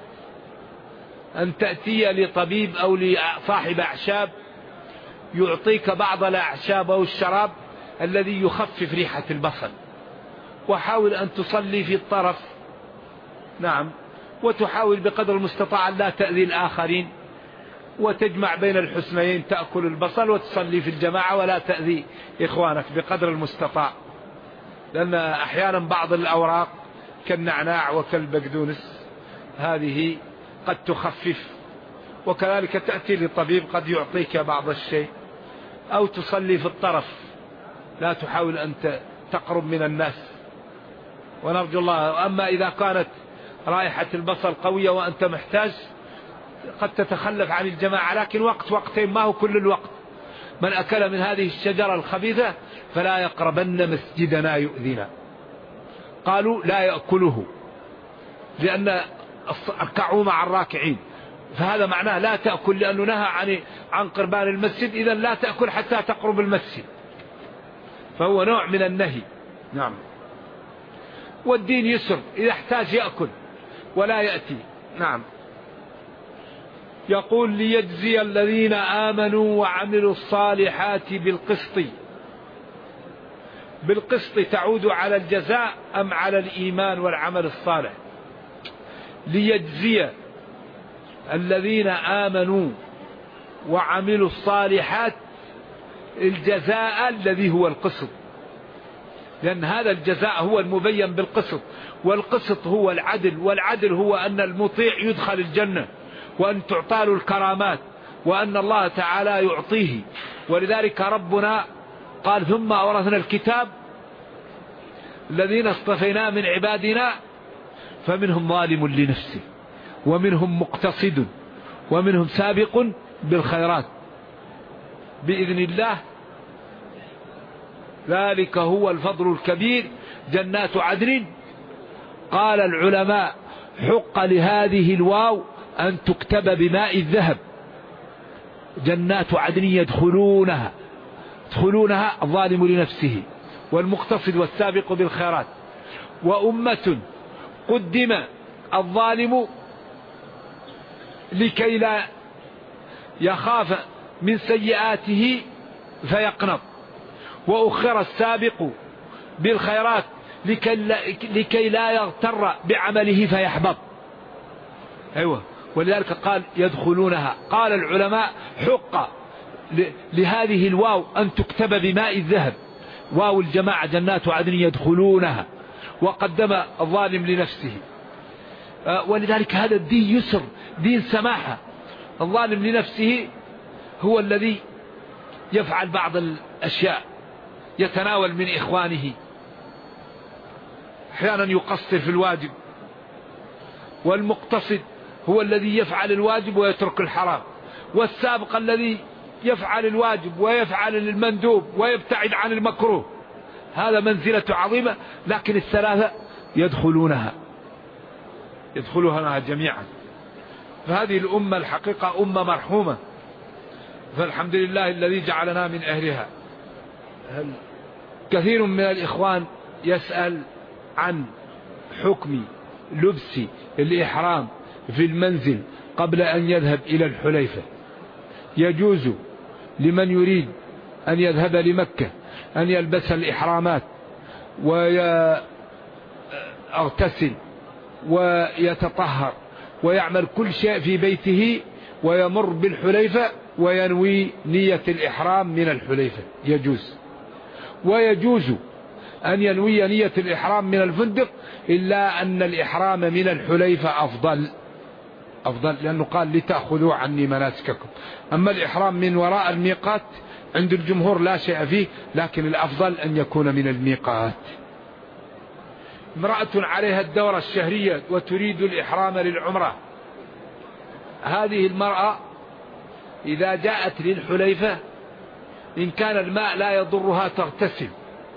أن تأتي لطبيب أو لصاحب أعشاب يعطيك بعض الأعشاب أو الشراب الذي يخفف ريحة البصل، وحاول أن تصلي في الطرف. نعم. وتحاول بقدر المستطاع لا تأذي الآخرين، وتجمع بين الحسنيين، تأكل البصل وتصلي في الجماعة ولا تأذي إخوانك بقدر المستطاع. لأن أحيانا بعض الأوراق كالنعناع وكالبقدونس هذه قد تخفف، وكذلك تأتي لطبيب قد يعطيك بعض الشيء، أو تصلي في الطرف، لا تحاول أن تقرب من الناس، ونرجو الله. أما إذا كانت رائحة البصل قوية وأنت محتاج قد تتخلف عن الجماعة، لكن وقتين ما هو كل الوقت. من أكل من هذه الشجرة الخبيثة فلا يقربن مسجدنا يؤذينا. قالوا لا يأكله لأن اركعوا مع الراكعين، فهذا معناه لا تأكل، لأنه نهى عن قربان المسجد. إذا لا تأكل حتى تقرب المسجد، فهو نوع من النهي. نعم. والدين يسر، إذا احتاج يأكل ولا يأتي. نعم. يقول ليجزي الذين آمنوا وعملوا الصالحات بالقسط تعود على الجزاء أم على الإيمان والعمل الصالح؟ ليجزي الذين آمنوا وعملوا الصالحات الجزاء الذي هو القسط، لأن هذا الجزاء هو المبين بالقسط، والقسط هو العدل، والعدل هو أن المطيع يدخل الجنة، وأن تعطى له الكرامات، وأن الله تعالى يعطيه. ولذلك ربنا قال ثم أورثنا الكتاب الذين اصطفينا من عبادنا فمنهم ظالم لنفسه ومنهم مقتصد ومنهم سابق بالخيرات بإذن الله، ذلك هو الفضل الكبير. جنات عدن قال العلماء حق لهذه الواو أن تكتب بماء الذهب، جنات عدن يدخلونها الظالم لنفسه والمقتصد والسابق بالخيرات. وأمة قدم الظالم لكي لا يخاف من سيئاته فيقنط، وأخر السابق بالخيرات لكي لا يغتر بعمله فيحبط. أيوة، ولذلك قال يدخلونها. قال العلماء حق لهذه الواو أن تكتب بماء الذهب، واو الجماعة جنات عدن يدخلونها، وقدم الظالم لنفسه. ولذلك هذا الدين يسر، دين سماحة. الظالم لنفسه هو الذي يفعل بعض الأشياء، يتناول من إخوانه، أحيانا يقصر في الواجب. والمقتصد هو الذي يفعل الواجب ويترك الحرام، والسابق الذي يفعل الواجب ويفعل المندوب ويبتعد عن المكروه. هذا منزلة عظيمة، لكن الثلاثة يدخلونها جميعا. فهذه الأمة الحقيقة أمة مرحومة، فالحمد لله الذي جعلنا من أهلها. كثير من الإخوان يسأل عن حكم لبس الإحرام في المنزل قبل أن يذهب إلى الحليفة. يجوز لمن يريد أن يذهب لمكة أن يلبس الإحرامات ويغتسل ويتطهر ويعمل كل شيء في بيته، ويمر بالحليفة وينوي نية الإحرام من الحليفة. يجوز. ويجوز أن ينوي نية الإحرام من الفندق، إلا أن الإحرام من الحليفة أفضل، لأنه قال لتأخذوا عني مناسككم. أما الإحرام من وراء الميقات عند الجمهور لا شيء فيه، لكن الأفضل أن يكون من الميقات. امرأة عليها الدورة الشهرية وتريد الإحرام للعمرة، هذه المرأة إذا جاءت للحليفة إن كان الماء لا يضرها تغتسل،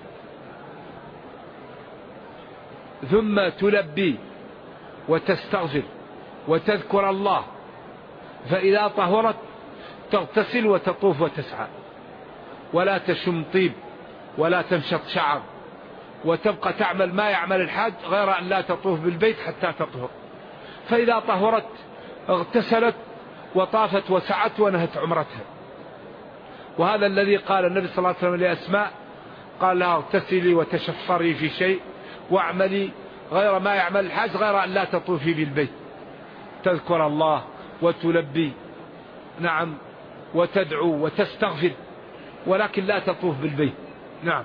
ثم تلبي وتستغفر وتذكر الله، فإذا طهرت تغتسل وتطوف وتسعى، ولا تشم طيب ولا تمشط شعر، وتبقى تعمل ما يعمل الحاج، غير أن لا تطوف بالبيت حتى تطهر. فإذا طهرت اغتسلت وطافت وسعت ونهت عمرتها. وهذا الذي قال النبي صلى الله عليه وسلم لأسماء، قال لها اغتسلي وتشفري في شيء واعملي غير ما يعمل الحاج، غير أن لا تطوفي بالبيت، تذكر الله وتلبي، نعم، وتدعو وتستغفر، ولكن لا تطوف بالبيت. نعم،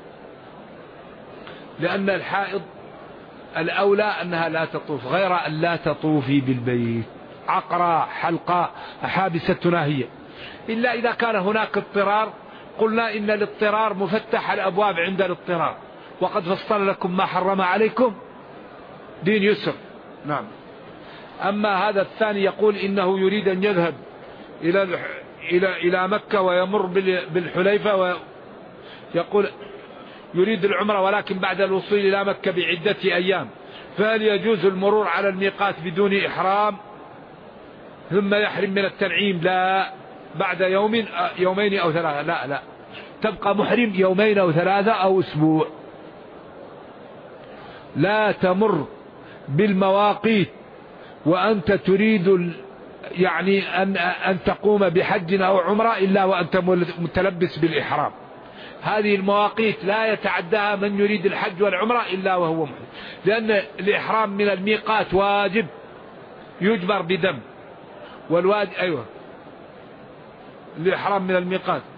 لأن الحائض الأولى أنها لا تطوف، غير أن لا تطوفي بالبيت. عقراء حلقاء حابسة ناهية، إلا إذا كان هناك اضطرار. قلنا إن الاضطرار مفتح الأبواب عند الاضطرار، وقد فصل لكم ما حرم عليكم، دين يسر. نعم. أما هذا الثاني يقول إنه يريد أن يذهب إلى مكة ويمر بالحليفة، ويقول يريد العمرة ولكن بعد الوصول إلى مكة بعدة أيام، فهل يجوز المرور على الميقات بدون إحرام ثم يحرم من التنعيم؟ لا، بعد يومين أو ثلاثة. لا، تبقى محرم يومين أو ثلاثة أو أسبوع. لا تمر بالمواقيت وأنت تريد يعني أن تقوم بحج أو عمرة إلا وأنت متلبس بالإحرام. هذه المواقيت لا يتعداها من يريد الحج والعمرة إلا وهو محرم، لأن الإحرام من الميقات واجب يجبر بدم، والواجب الإحرام من الميقات